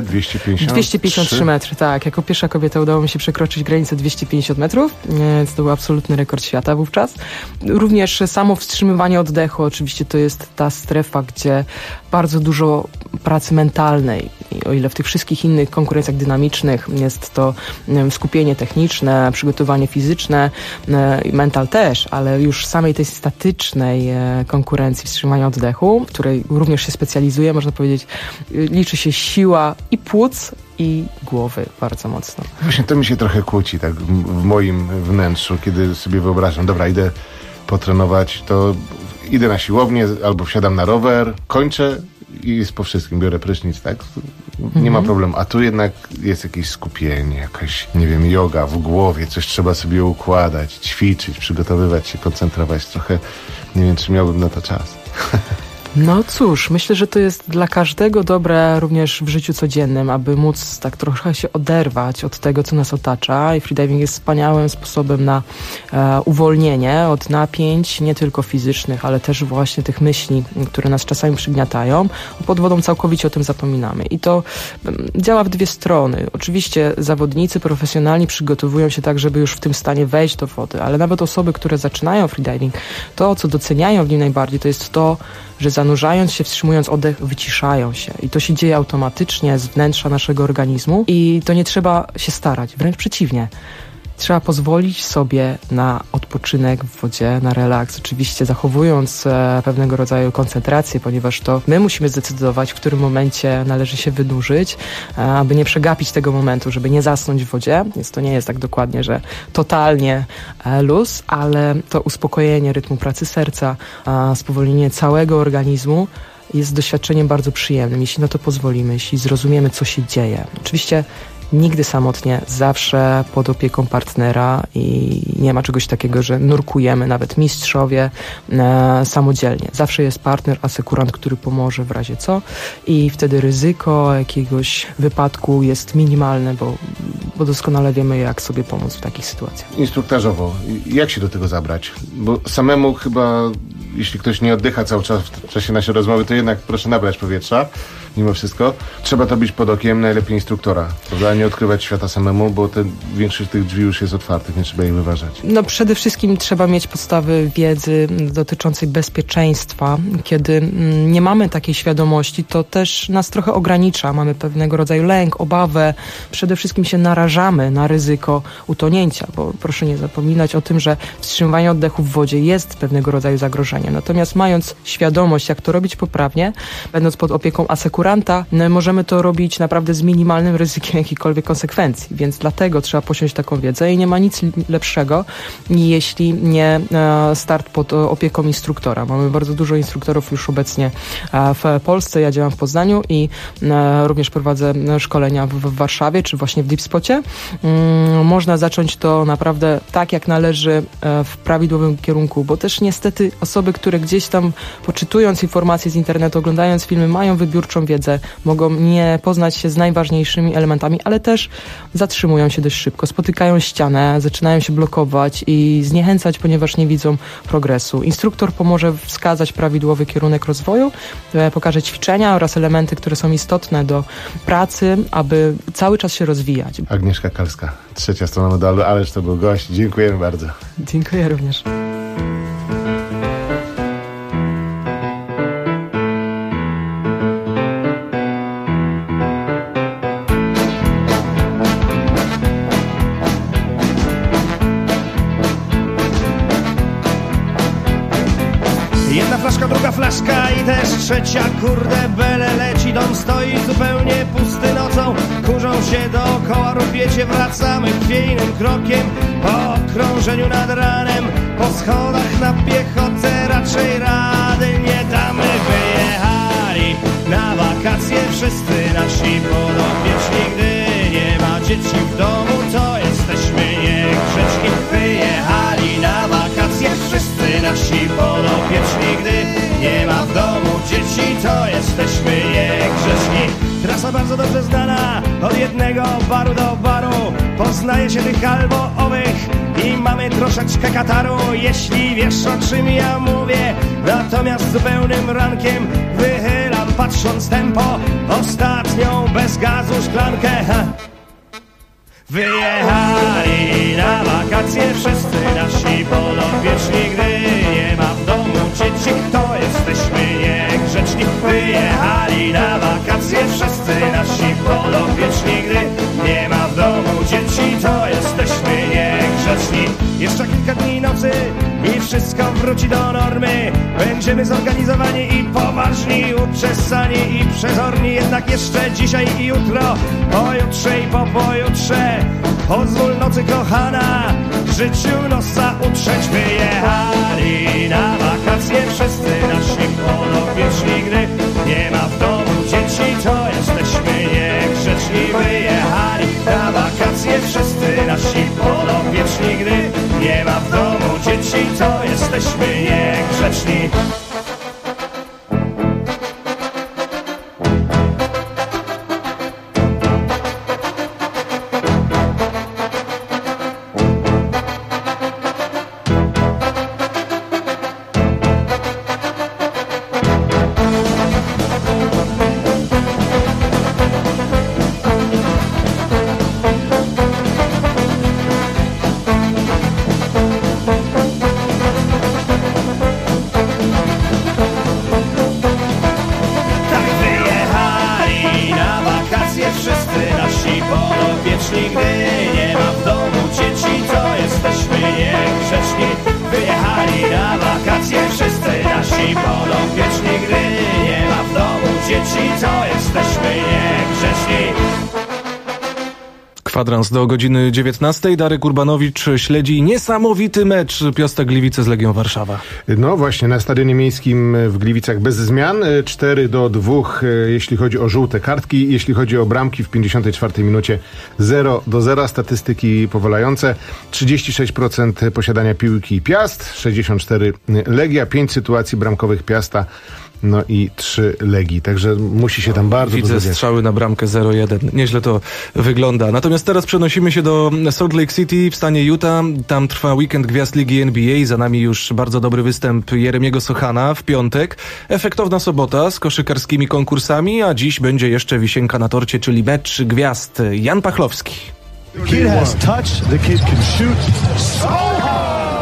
253 metry, tak. Jako pierwsza kobieta udało mi się przekroczyć granicę 250 metrów, więc to był absolutny rekord świata wówczas. Również samo wstrzymywanie oddechu, oczywiście to jest ta strefa, gdzie bardzo dużo pracy mentalnej, i o ile w tych wszystkich innych konkurencjach dynamicznych jest to skupienie techniczne, przygotowanie fizyczne, mental też, ale już samej tej statycznej konkurencji wstrzymania oddechu, w której również się specjalizuję, można powiedzieć, liczy się siła i płuc, i głowy bardzo mocno. Właśnie to mi się trochę kłóci tak w moim wnętrzu, kiedy sobie wyobrażam, dobra, idę potrenować, to idę na siłownię albo wsiadam na rower, kończę i jest po wszystkim, biorę prysznic, tak? Nie ma problemu. A tu jednak jest jakieś skupienie, jakaś, nie wiem, joga w głowie, coś trzeba sobie układać, ćwiczyć, przygotowywać się, koncentrować. Trochę nie wiem, czy miałbym na to czas. No cóż, myślę, że to jest dla każdego dobre również w życiu codziennym, aby móc tak trochę się oderwać od tego, co nas otacza, i freediving jest wspaniałym sposobem na uwolnienie od napięć, nie tylko fizycznych, ale też właśnie tych myśli, które nas czasami przygniatają. Pod wodą całkowicie o tym zapominamy i to działa w dwie strony. Oczywiście zawodnicy profesjonalni przygotowują się tak, żeby już w tym stanie wejść do wody, ale nawet osoby, które zaczynają freediving, to, co doceniają w nim najbardziej, to jest to, że zanurzając się, wstrzymując oddech, wyciszają się. I to się dzieje automatycznie z wnętrza naszego organizmu i to nie trzeba się starać, wręcz przeciwnie. Trzeba pozwolić sobie na odpoczynek w wodzie, na relaks, oczywiście zachowując pewnego rodzaju koncentrację, ponieważ to my musimy zdecydować, w którym momencie należy się wynurzyć, aby nie przegapić tego momentu, żeby nie zasnąć w wodzie. Więc to nie jest tak dokładnie, że totalnie luz, ale to uspokojenie rytmu pracy serca, spowolnienie całego organizmu jest doświadczeniem bardzo przyjemnym, jeśli na to pozwolimy, jeśli zrozumiemy, co się dzieje. Oczywiście nigdy samotnie, zawsze pod opieką partnera i nie ma czegoś takiego, że nurkujemy, nawet mistrzowie samodzielnie. Zawsze jest partner, asekurant, który pomoże w razie co i wtedy ryzyko jakiegoś wypadku jest minimalne, bo doskonale wiemy, jak sobie pomóc w takich sytuacjach. Instruktażowo, jak się do tego zabrać? Bo samemu chyba, jeśli ktoś nie oddycha cały czas w czasie naszej rozmowy, to jednak proszę nabrać powietrza. Mimo wszystko trzeba to być pod okiem najlepiej instruktora, prawda? Nie odkrywać świata samemu, bo większość tych drzwi już jest otwartych, nie trzeba ich wyważać. No przede wszystkim trzeba mieć podstawy wiedzy dotyczącej bezpieczeństwa. Kiedy nie mamy takiej świadomości, to też nas trochę ogranicza. Mamy pewnego rodzaju lęk, obawę. Przede wszystkim się narażamy na ryzyko utonięcia, bo proszę nie zapominać o tym, że wstrzymywanie oddechu w wodzie jest pewnego rodzaju zagrożeniem. Natomiast mając świadomość, jak to robić poprawnie, będąc pod opieką asekuranta, możemy to robić naprawdę z minimalnym ryzykiem jakichkolwiek konsekwencji, więc dlatego trzeba posiąść taką wiedzę i nie ma nic lepszego, jeśli nie start pod opieką instruktora. Mamy bardzo dużo instruktorów już obecnie w Polsce, ja działam w Poznaniu i również prowadzę szkolenia w Warszawie, czy właśnie w Deep Spocie. Można zacząć to naprawdę tak, jak należy, w prawidłowym kierunku, bo też niestety osoby, które gdzieś tam poczytując informacje z internetu, oglądając filmy, mają wybiórczą wiedzę, mogą nie poznać się z najważniejszymi elementami, ale też zatrzymują się dość szybko, spotykają ścianę, zaczynają się blokować i zniechęcać, ponieważ nie widzą progresu. Instruktor pomoże wskazać prawidłowy kierunek rozwoju, pokaże ćwiczenia oraz elementy, które są istotne do pracy, aby cały czas się rozwijać. Agnieszka Kalska, trzecia strona medalu, ależ to był gość. Dziękujemy bardzo. Dziękuję również. Druga flaszka i też trzecia, kurde bele leci. Dom stoi zupełnie pusty nocą, kurzą się dookoła, rupiecie, wracamy chwiejnym krokiem po okrążeniu nad ranem. Po schodach na piechotę raczej rady nie damy. Wyjechali na wakacje wszyscy nasi podopieczni. Gdy nie ma dzieci w domu, to jesteśmy niegrzeczni. Wyjechali na trasa bardzo dobrze znana. Od jednego baru do baru poznaje się tych albo owych i mamy troszeczkę kataru, jeśli wiesz, o czym ja mówię. Natomiast zupełnym rankiem wychylam, patrząc tempo, ostatnią bez gazu szklankę. Wyjechali na wakacje wszyscy nasi polowieczni, gdy nie ma w domu dzieci, to jesteśmy niegrzeczni. Wyjechali na wakacje wszyscy nasi polowieczni, gdy nie ma w domu dzieci, to jesteśmy niegrzeczni. Jeszcze kilka dni nocy i wszystko wróci do normy. Będziemy zorganizowani i poważni, uczesani i przezorni. Jednak jeszcze dzisiaj i jutro, pojutrze i po pojutrze, pozwól nocy kochana życiu nosa utrzeć. Wyjechali na wakacje wszyscy nasi polowieczni, gdy nie ma w domu dzieci, to jesteśmy niegrzeczni. Wyjechali na wakacje wszyscy nasi polowieczni, gdy nie ma w domu dzieci, to jesteśmy niegrzeczni. Kwadrans do godziny 19. Darek Urbanowicz śledzi niesamowity mecz Piasta Gliwice z Legią Warszawa. No właśnie, na Stadionie Miejskim w Gliwicach bez zmian. 4-2, jeśli chodzi o żółte kartki. Jeśli chodzi o bramki, w 54 minucie 0-0. Statystyki powalające. 36% posiadania piłki Piast, 64 Legia, 5 sytuacji bramkowych Piasta, no i 3 Legii, także musi się tam bardzo Widzę strzały na bramkę 0-1. Nieźle to wygląda. Natomiast teraz przenosimy się do Salt Lake City w stanie Utah. Tam trwa weekend gwiazd Ligi NBA. Za nami już bardzo dobry występ Jeremiego Sochana w piątek. Efektowna sobota z koszykarskimi konkursami, a dziś będzie jeszcze wisienka na torcie, czyli mecz gwiazd. Jan Pachlowski. The kid has touch, the kid can shoot. Soha!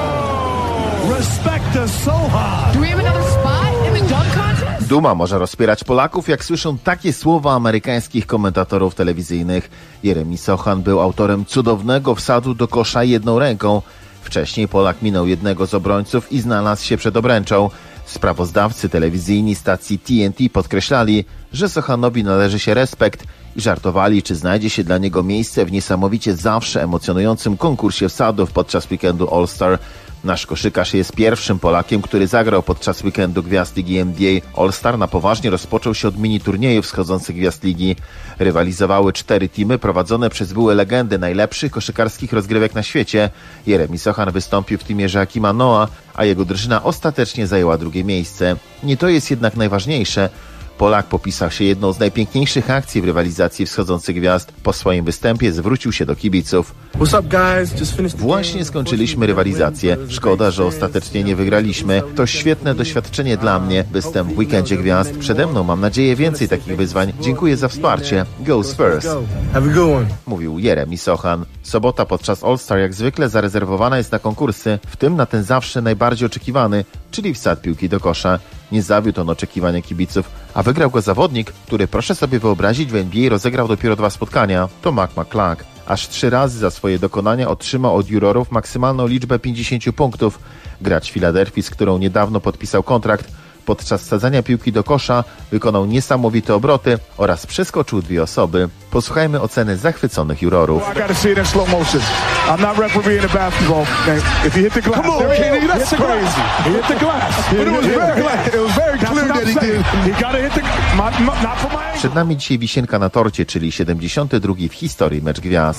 Respect to Soha! Do we have another spot in the dunk contest? Duma może rozpierać Polaków, jak słyszą takie słowa amerykańskich komentatorów telewizyjnych. Jeremi Sochan był autorem cudownego wsadu do kosza jedną ręką. Wcześniej Polak minął jednego z obrońców i znalazł się przed obręczą. Sprawozdawcy telewizyjni stacji TNT podkreślali, że Sochanowi należy się respekt i żartowali, czy znajdzie się dla niego miejsce w niesamowicie zawsze emocjonującym konkursie wsadów podczas weekendu All-Star. Nasz koszykarz jest pierwszym Polakiem, który zagrał podczas weekendu gwiazd Ligi NBA. All-Star na poważnie rozpoczął się od mini-turniejów wschodzących gwiazd Ligi. Rywalizowały 4 teamy prowadzone przez byłe legendy najlepszych koszykarskich rozgrywek na świecie. Jeremi Sochan wystąpił w teamie Joakima Noah, a jego drużyna ostatecznie zajęła drugie miejsce. Nie to jest jednak najważniejsze. Polak popisał się jedną z najpiękniejszych akcji w rywalizacji wschodzących gwiazd. Po swoim występie zwrócił się do kibiców. Właśnie skończyliśmy rywalizację. Szkoda, że ostatecznie nie wygraliśmy. To świetne doświadczenie dla mnie. Występ w weekendzie gwiazd. Przede mną mam nadzieję więcej takich wyzwań. Dziękuję za wsparcie. Go Spurs! Mówił Jeremi Sochan. Sobota podczas All-Star jak zwykle zarezerwowana jest na konkursy, w tym na ten zawsze najbardziej oczekiwany, czyli wsad piłki do kosza. Nie zawiódł on oczekiwania kibiców, a wygrał go zawodnik, który, proszę sobie wyobrazić, w NBA rozegrał dopiero 2 spotkania. To Mac McClung. Aż 3 razy za swoje dokonania otrzymał od jurorów maksymalną liczbę 50 punktów. Gracz Filadelfii, z którą niedawno podpisał kontrakt, podczas wsadzania piłki do kosza wykonał niesamowite obroty oraz przeskoczył 2 osoby. Posłuchajmy oceny zachwyconych jurorów. Przed nami dzisiaj wisienka na torcie, czyli 72. w historii mecz gwiazd.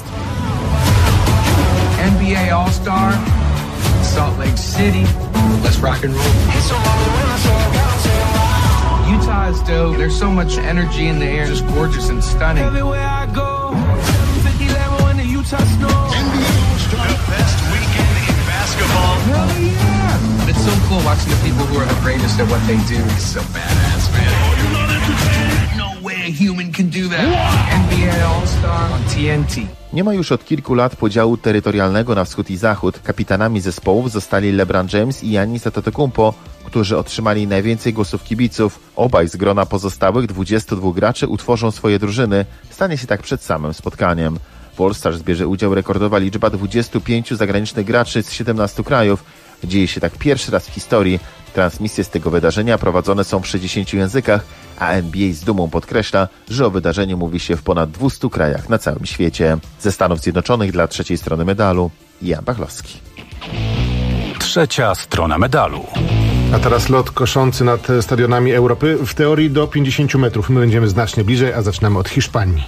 NBA All-Star, Salt Lake City. Let's rock and roll. Utah is dope. There's so much energy in the air. Just gorgeous and stunning. Everywhere I go, 750 level in the Utah snow. The best weekend in basketball. Hell yeah! It's so cool watching the people who are the greatest at what they do. It's so badass, man. Oh, you're not entertained? No way a human can do that. NBA All-Star on TNT. Nie ma już od kilku lat podziału terytorialnego na wschód i zachód. Kapitanami zespołów zostali LeBron James i Giannis Antetokounmpo, którzy otrzymali najwięcej głosów kibiców. Obaj z grona pozostałych 22 graczy utworzą swoje drużyny. Stanie się tak przed samym spotkaniem. W All-Stars bierze udział rekordowa liczba 25 zagranicznych graczy z 17 krajów. Dzieje się tak pierwszy raz w historii. Transmisje z tego wydarzenia prowadzone są w 60 językach, a NBA z dumą podkreśla, że o wydarzeniu mówi się w ponad 200 krajach na całym świecie. Ze Stanów Zjednoczonych dla trzeciej strony medalu Jan Pachlowski. Trzecia strona medalu. A teraz lot koszący nad stadionami Europy. W teorii do 50 metrów. My będziemy znacznie bliżej, a zaczynamy od Hiszpanii.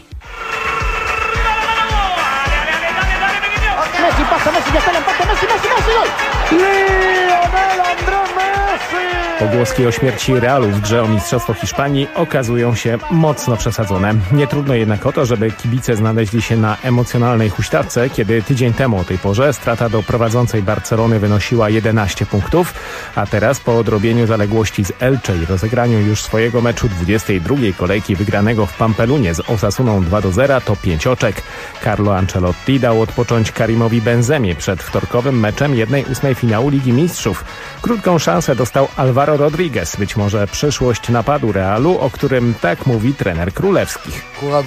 Messi pasa, Messi ya está el empate, Messi, gol. Lionel Andrés Messi. Pogłoski o śmierci Realu w grze o Mistrzostwo Hiszpanii okazują się mocno przesadzone. Nie trudno jednak o to, żeby kibice znaleźli się na emocjonalnej huśtawce, kiedy tydzień temu o tej porze strata do prowadzącej Barcelony wynosiła 11 punktów, a teraz po odrobieniu zaległości z Elche i rozegraniu już swojego meczu 22. kolejki wygranego w Pampelunie z Osasuną 2-0 to 5 oczek. Carlo Ancelotti dał odpocząć Karimowi Benzemie przed wtorkowym meczem 1/8 finału Ligi Mistrzów. Krótką szansę dostał Alvaro Rodriguez, być może przyszłość napadu Realu, o którym tak mówi trener Królewskich.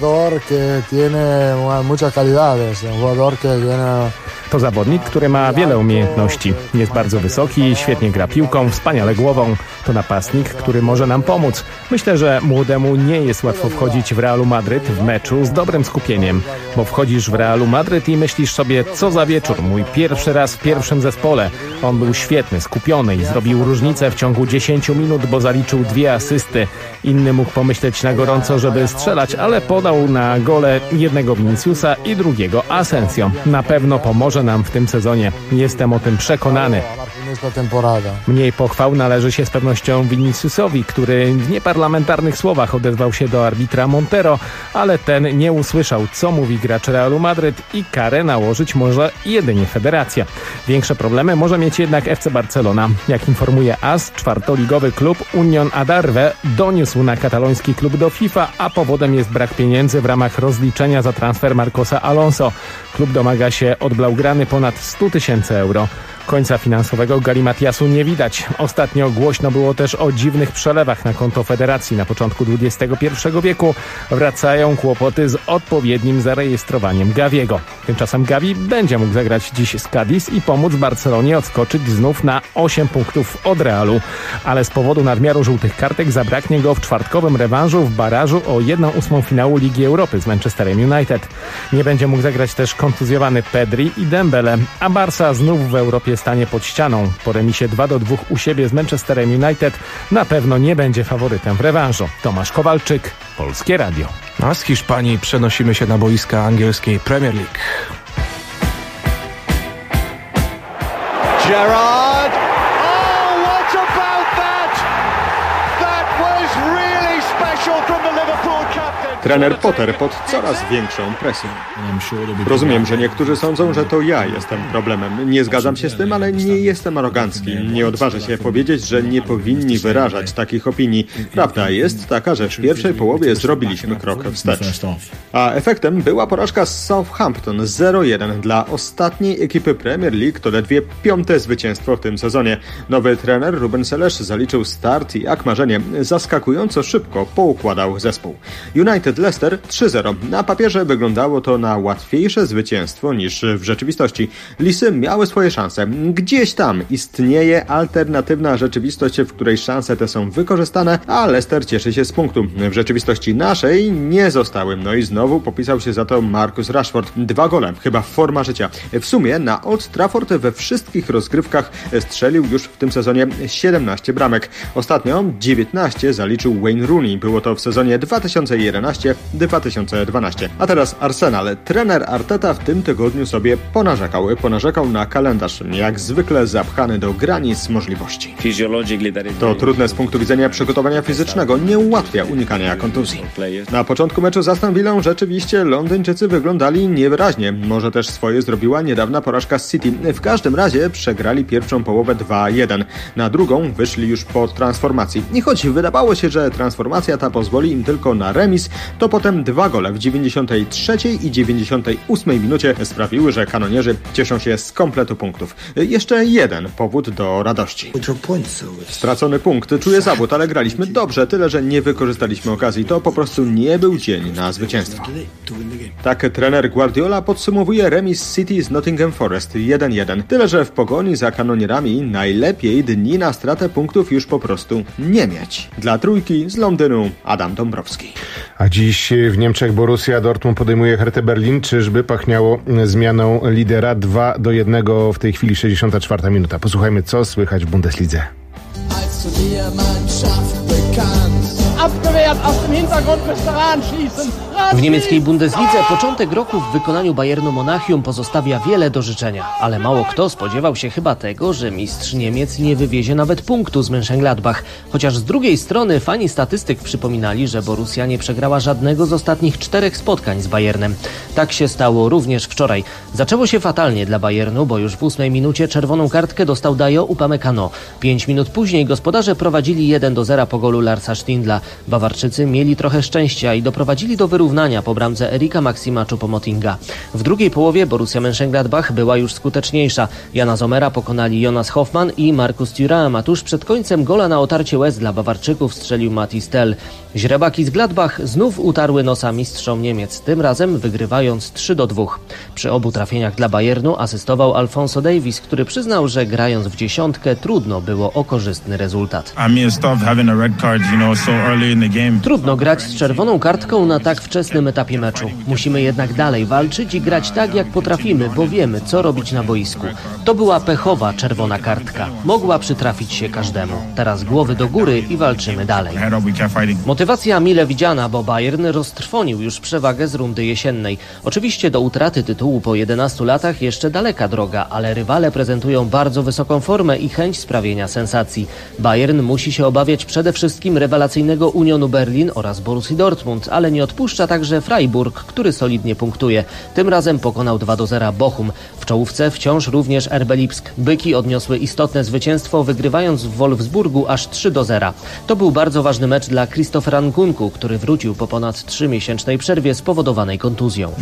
To zawodnik, który ma wiele umiejętności. Jest bardzo wysoki, świetnie gra piłką, wspaniale głową. To napastnik, który może nam pomóc. Myślę, że młodemu nie jest łatwo wchodzić w Realu Madryt w meczu z dobrym skupieniem, bo wchodzisz w Realu Madryt i myślisz sobie, co za wieczór, mój pierwszy raz w pierwszym zespole. On był świetny, skupiony i zrobił różnicę w ciągu 10 minut, bo zaliczył 2 asysty. Inny mógł pomyśleć na gorąco, żeby strzelać, ale podał na gole jednego Viniciusa i drugiego Asensio. Na pewno pomoże nam w tym sezonie. Jestem o tym przekonany. Mniej pochwał należy się z pewnością Viniciusowi, który w nieparlamentarnych słowach odezwał się do arbitra Montero, ale ten nie usłyszał, co mówi gracz Realu Madryt i karę nałożyć może jedynie federacja. Większe problemy może mieć jednak FC Barcelona. Jak informuje AS, czwartoligowy klub Unión Adarve doniósł na kataloński klub do FIFA, a powodem jest brak pieniędzy w ramach rozliczenia za transfer Marcosa Alonso. Klub domaga się od Blaugrany ponad 100 000 euro. Końca finansowego Galimatiasu nie widać. Ostatnio głośno było też o dziwnych przelewach na konto federacji na początku XXI wieku. Wracają kłopoty z odpowiednim zarejestrowaniem Gaviego. Tymczasem Gavi będzie mógł zagrać dziś z Cadiz i pomóc Barcelonie odskoczyć znów na 8 punktów od Realu. Ale z powodu nadmiaru żółtych kartek zabraknie go w czwartkowym rewanżu w barażu o 1/8 finału Ligi Europy z Manchesterem United. Nie będzie mógł zagrać też kontuzjowany Pedri i Dembele, a Barca znów w Europie stanie pod ścianą. Po remisie 2-2 u siebie z Manchesterem United na pewno nie będzie faworytem w rewanżu. Tomasz Kowalczyk, Polskie Radio. A z Hiszpanii przenosimy się na boiska angielskiej Premier League. Gerrard! Oh, what about that? That was really special from the Liverpool captain. Trener Potter pod coraz większą presją. Rozumiem, że niektórzy sądzą, że to ja jestem problemem. Nie zgadzam się z tym, ale nie jestem arogancki. Nie odważę się powiedzieć, że nie powinni wyrażać takich opinii. Prawda jest taka, że w pierwszej połowie zrobiliśmy krok wstecz. A efektem była porażka z Southampton 0-1 dla ostatniej ekipy Premier League. To ledwie 5. zwycięstwo w tym sezonie. Nowy trener Ruben Selles zaliczył start i jak marzenie zaskakująco szybko poukładał zespół. United Leicester 3-0. Na papierze wyglądało to na łatwiejsze zwycięstwo niż w rzeczywistości. Lisy miały swoje szanse. Gdzieś tam istnieje alternatywna rzeczywistość, w której szanse te są wykorzystane, a Leicester cieszy się z punktu. W rzeczywistości naszej nie zostały. No i znowu popisał się za to Marcus Rashford. 2 gole, chyba forma życia. W sumie na Old Trafford we wszystkich rozgrywkach strzelił już w tym sezonie 17 bramek. Ostatnio 19 zaliczył Wayne Rooney. Było to w sezonie 2011 2011-2012. A teraz Arsenal. Trener Arteta w tym tygodniu sobie ponarzekał na kalendarz, jak zwykle zapchany do granic możliwości. To trudne z punktu widzenia przygotowania fizycznego, nie ułatwia unikania kontuzji. Na początku meczu z Aston Villą rzeczywiście Londyńczycy wyglądali niewyraźnie. Może też swoje zrobiła niedawna porażka z City. W każdym razie przegrali pierwszą połowę 2-1. Na drugą wyszli już po transformacji. I choć wydawało się, że transformacja ta pozwoli im tylko na remis, to potem 2 gole w 93 i 98 minucie sprawiły, że kanonierzy cieszą się z kompletu punktów. Jeszcze jeden powód do radości. Stracony punkt, czuję zawód, ale graliśmy dobrze, tyle że nie wykorzystaliśmy okazji. To po prostu nie był dzień na zwycięstwo. Tak trener Guardiola podsumowuje remis City z Nottingham Forest 1-1. Tyle że w pogoni za kanonierami najlepiej dni na stratę punktów już po prostu nie mieć. Dla Trójki z Londynu Adam Dąbrowski. A dziś w Niemczech Borussia Dortmund podejmuje Hertę Berlin. Czyżby pachniało zmianą lidera? 2-1 w tej chwili 64 minuta. Posłuchajmy, co słychać w Bundeslidze. W niemieckiej Bundeslidze początek roku w wykonaniu Bayernu Monachium pozostawia wiele do życzenia, ale mało kto spodziewał się chyba tego, że mistrz Niemiec nie wywiezie nawet punktu z Mönchengladbach. Chociaż z drugiej strony fani statystyk przypominali, że Borussia nie przegrała żadnego z ostatnich 4 spotkań z Bayernem. Tak się stało również wczoraj. Zaczęło się fatalnie dla Bayernu, bo już w 8 minucie czerwoną kartkę dostał Dayo Upamecano. 5 minut później gospodarze prowadzili 1-0 po golu Larsa Stindla. Bawarczycy mieli trochę szczęścia i doprowadzili do wyrównania po bramce Erika Maxima Choupo-Motinga. W drugiej połowie Borussia Mönchengladbach była już skuteczniejsza. Jana Zommera pokonali Jonas Hoffmann i Markus Thuram, a tuż przed końcem gola na otarcie łez dla Bawarczyków strzelił Mathys Tel. Źrebaki z Gladbach znów utarły nosa mistrzom Niemiec, tym razem wygrywając 3-2. Przy obu trafieniach dla Bayernu asystował Alphonso Davies, który przyznał, że grając w dziesiątkę trudno było o korzystny rezultat. Trudno grać z czerwoną kartką na tak wczesnym etapie meczu. Musimy jednak dalej walczyć i grać tak, jak potrafimy, bo wiemy, co robić na boisku. To była pechowa czerwona kartka. Mogła przytrafić się każdemu. Teraz głowy do góry i walczymy dalej. Motywacja mile widziana, bo Bayern roztrwonił już przewagę z rundy jesiennej. Oczywiście do utraty tytułu po 11 latach jeszcze daleka droga, ale rywale prezentują bardzo wysoką formę i chęć sprawienia sensacji. Bayern musi się obawiać przede wszystkim rewelacyjnego Unionu Berlin oraz Borussii Dortmund, ale nie odpuszcza także Freiburg, który solidnie punktuje. Tym razem pokonał 2-0 Bochum. W czołówce wciąż również RB Lipsk. Byki odniosły istotne zwycięstwo, wygrywając w Wolfsburgu aż 3-0. To był bardzo ważny mecz dla Christophera Nkunku, który wrócił po ponad 3-miesięcznej przerwie spowodowanej kontuzją.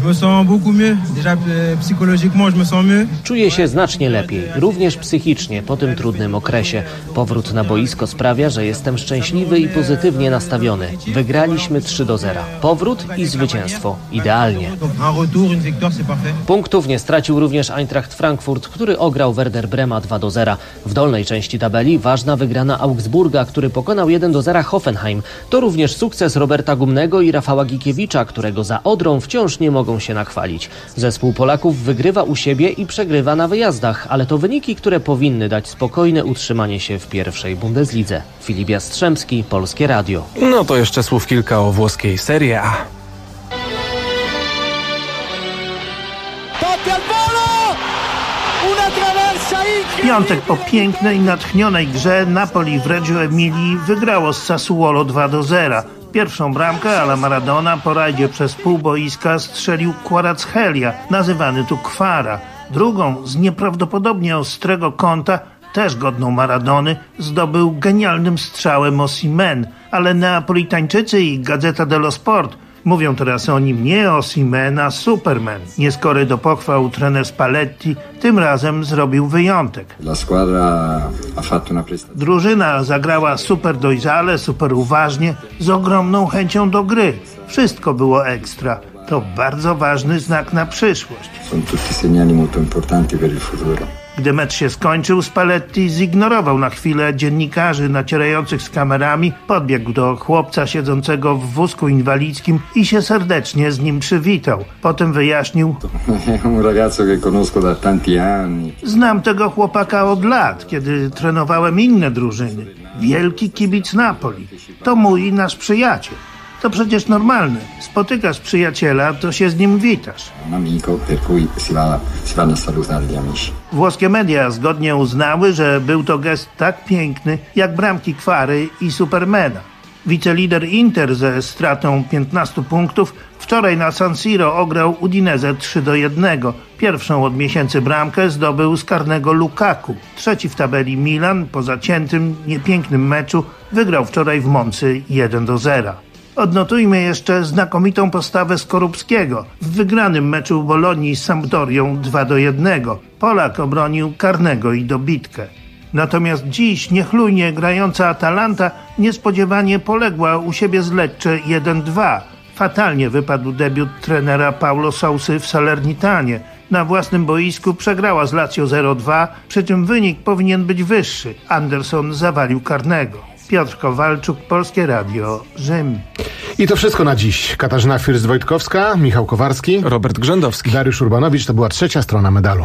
Czuję się znacznie lepiej, również psychicznie po tym trudnym okresie. Powrót na boisko sprawia, że jestem szczęśliwy i pozytywnie nastawiony. Wygraliśmy 3-0. Powrót i zwycięstwo. Idealnie. Punktów nie stracił również Eintracht Frankfurt, który ograł Werder Brema 2-0. W dolnej części tabeli ważna wygrana Augsburga, który pokonał 1-0 Hoffenheim. To również sukces Roberta Gumnego i Rafała Gikiewicza, którego za Odrą wciąż nie mogą się nachwalić. Zespół Polaków wygrywa u siebie i przegrywa na wyjazdach, ale to wyniki, które powinny dać spokojne utrzymanie się w pierwszej Bundeslidze. Filip Jastrzębski, Polskie Radio. No to jeszcze słów kilka o włoskiej Serie A. W piątek po pięknej, natchnionej grze Napoli w Reggio Emilii wygrało z Sassuolo 2-0. Pierwszą bramkę alla Maradona po rajdzie przez pół boiska strzelił Kvaratskhelia, nazywany tu Kvara. Drugą z nieprawdopodobnie ostrego kąta, też godną Maradony, zdobył genialnym strzałem Osimhen, ale Neapolitańczycy i Gazzetta dello Sport mówią teraz o nim nie Osimhen, a Superman. Nieskory do pochwał trener Spalletti tym razem zrobił wyjątek. Drużyna zagrała super dojrzale, super uważnie, z ogromną chęcią do gry. Wszystko było ekstra. To bardzo ważny znak na przyszłość. Gdy mecz się skończył, Spalletti zignorował na chwilę dziennikarzy nacierających z kamerami, podbiegł do chłopca siedzącego w wózku inwalidzkim i się serdecznie z nim przywitał. Potem wyjaśnił: znam tego chłopaka od lat, kiedy trenowałem inne drużyny. Wielki kibic Napoli. To mój i nasz przyjaciel. To przecież normalne. Spotykasz przyjaciela, to się z nim witasz. Włoskie media zgodnie uznały, że był to gest tak piękny jak bramki Kwary i Supermana. Wicelider Inter ze stratą 15 punktów wczoraj na San Siro ograł Udinese 3-1. Pierwszą od miesięcy bramkę zdobył z karnego Lukaku. Trzeci w tabeli Milan po zaciętym, niepięknym meczu wygrał wczoraj w Moncy 1-0. Odnotujmy jeszcze znakomitą postawę Skorupskiego w wygranym meczu Bolonii z Sampdorią 2-1. Polak obronił karnego i dobitkę. Natomiast dziś niechlujnie grająca Atalanta niespodziewanie poległa u siebie z Lecce 1-2. Fatalnie wypadł debiut trenera Paulo Sousy w Salernitanie. Na własnym boisku przegrała z Lazio 0-2, przy czym wynik powinien być wyższy. Anderson zawalił karnego. Piotr Kowalczuk, Polskie Radio, Rzym. I to wszystko na dziś. Katarzyna Fürst-Wojtkowska, Michał Kowarski, Robert Grzędowski, Dariusz Urbanowicz. To była trzecia strona medalu.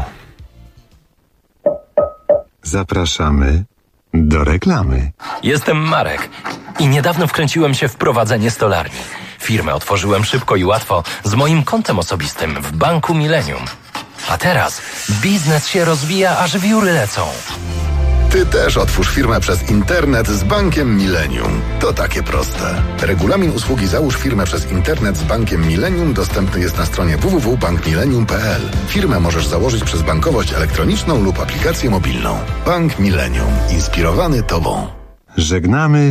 Zapraszamy do reklamy. Jestem Marek i niedawno wkręciłem się w prowadzenie stolarni. Firmę otworzyłem szybko i łatwo z moim kontem osobistym w Banku Millennium. A teraz biznes się rozwija, aż wióry lecą. Ty też otwórz firmę przez internet z Bankiem Millennium. To takie proste. Regulamin usługi Załóż firmę przez internet z Bankiem Millennium dostępny jest na stronie www.bankmillennium.pl. Firmę możesz założyć przez bankowość elektroniczną lub aplikację mobilną. Bank Millennium. Inspirowany Tobą. Żegnamy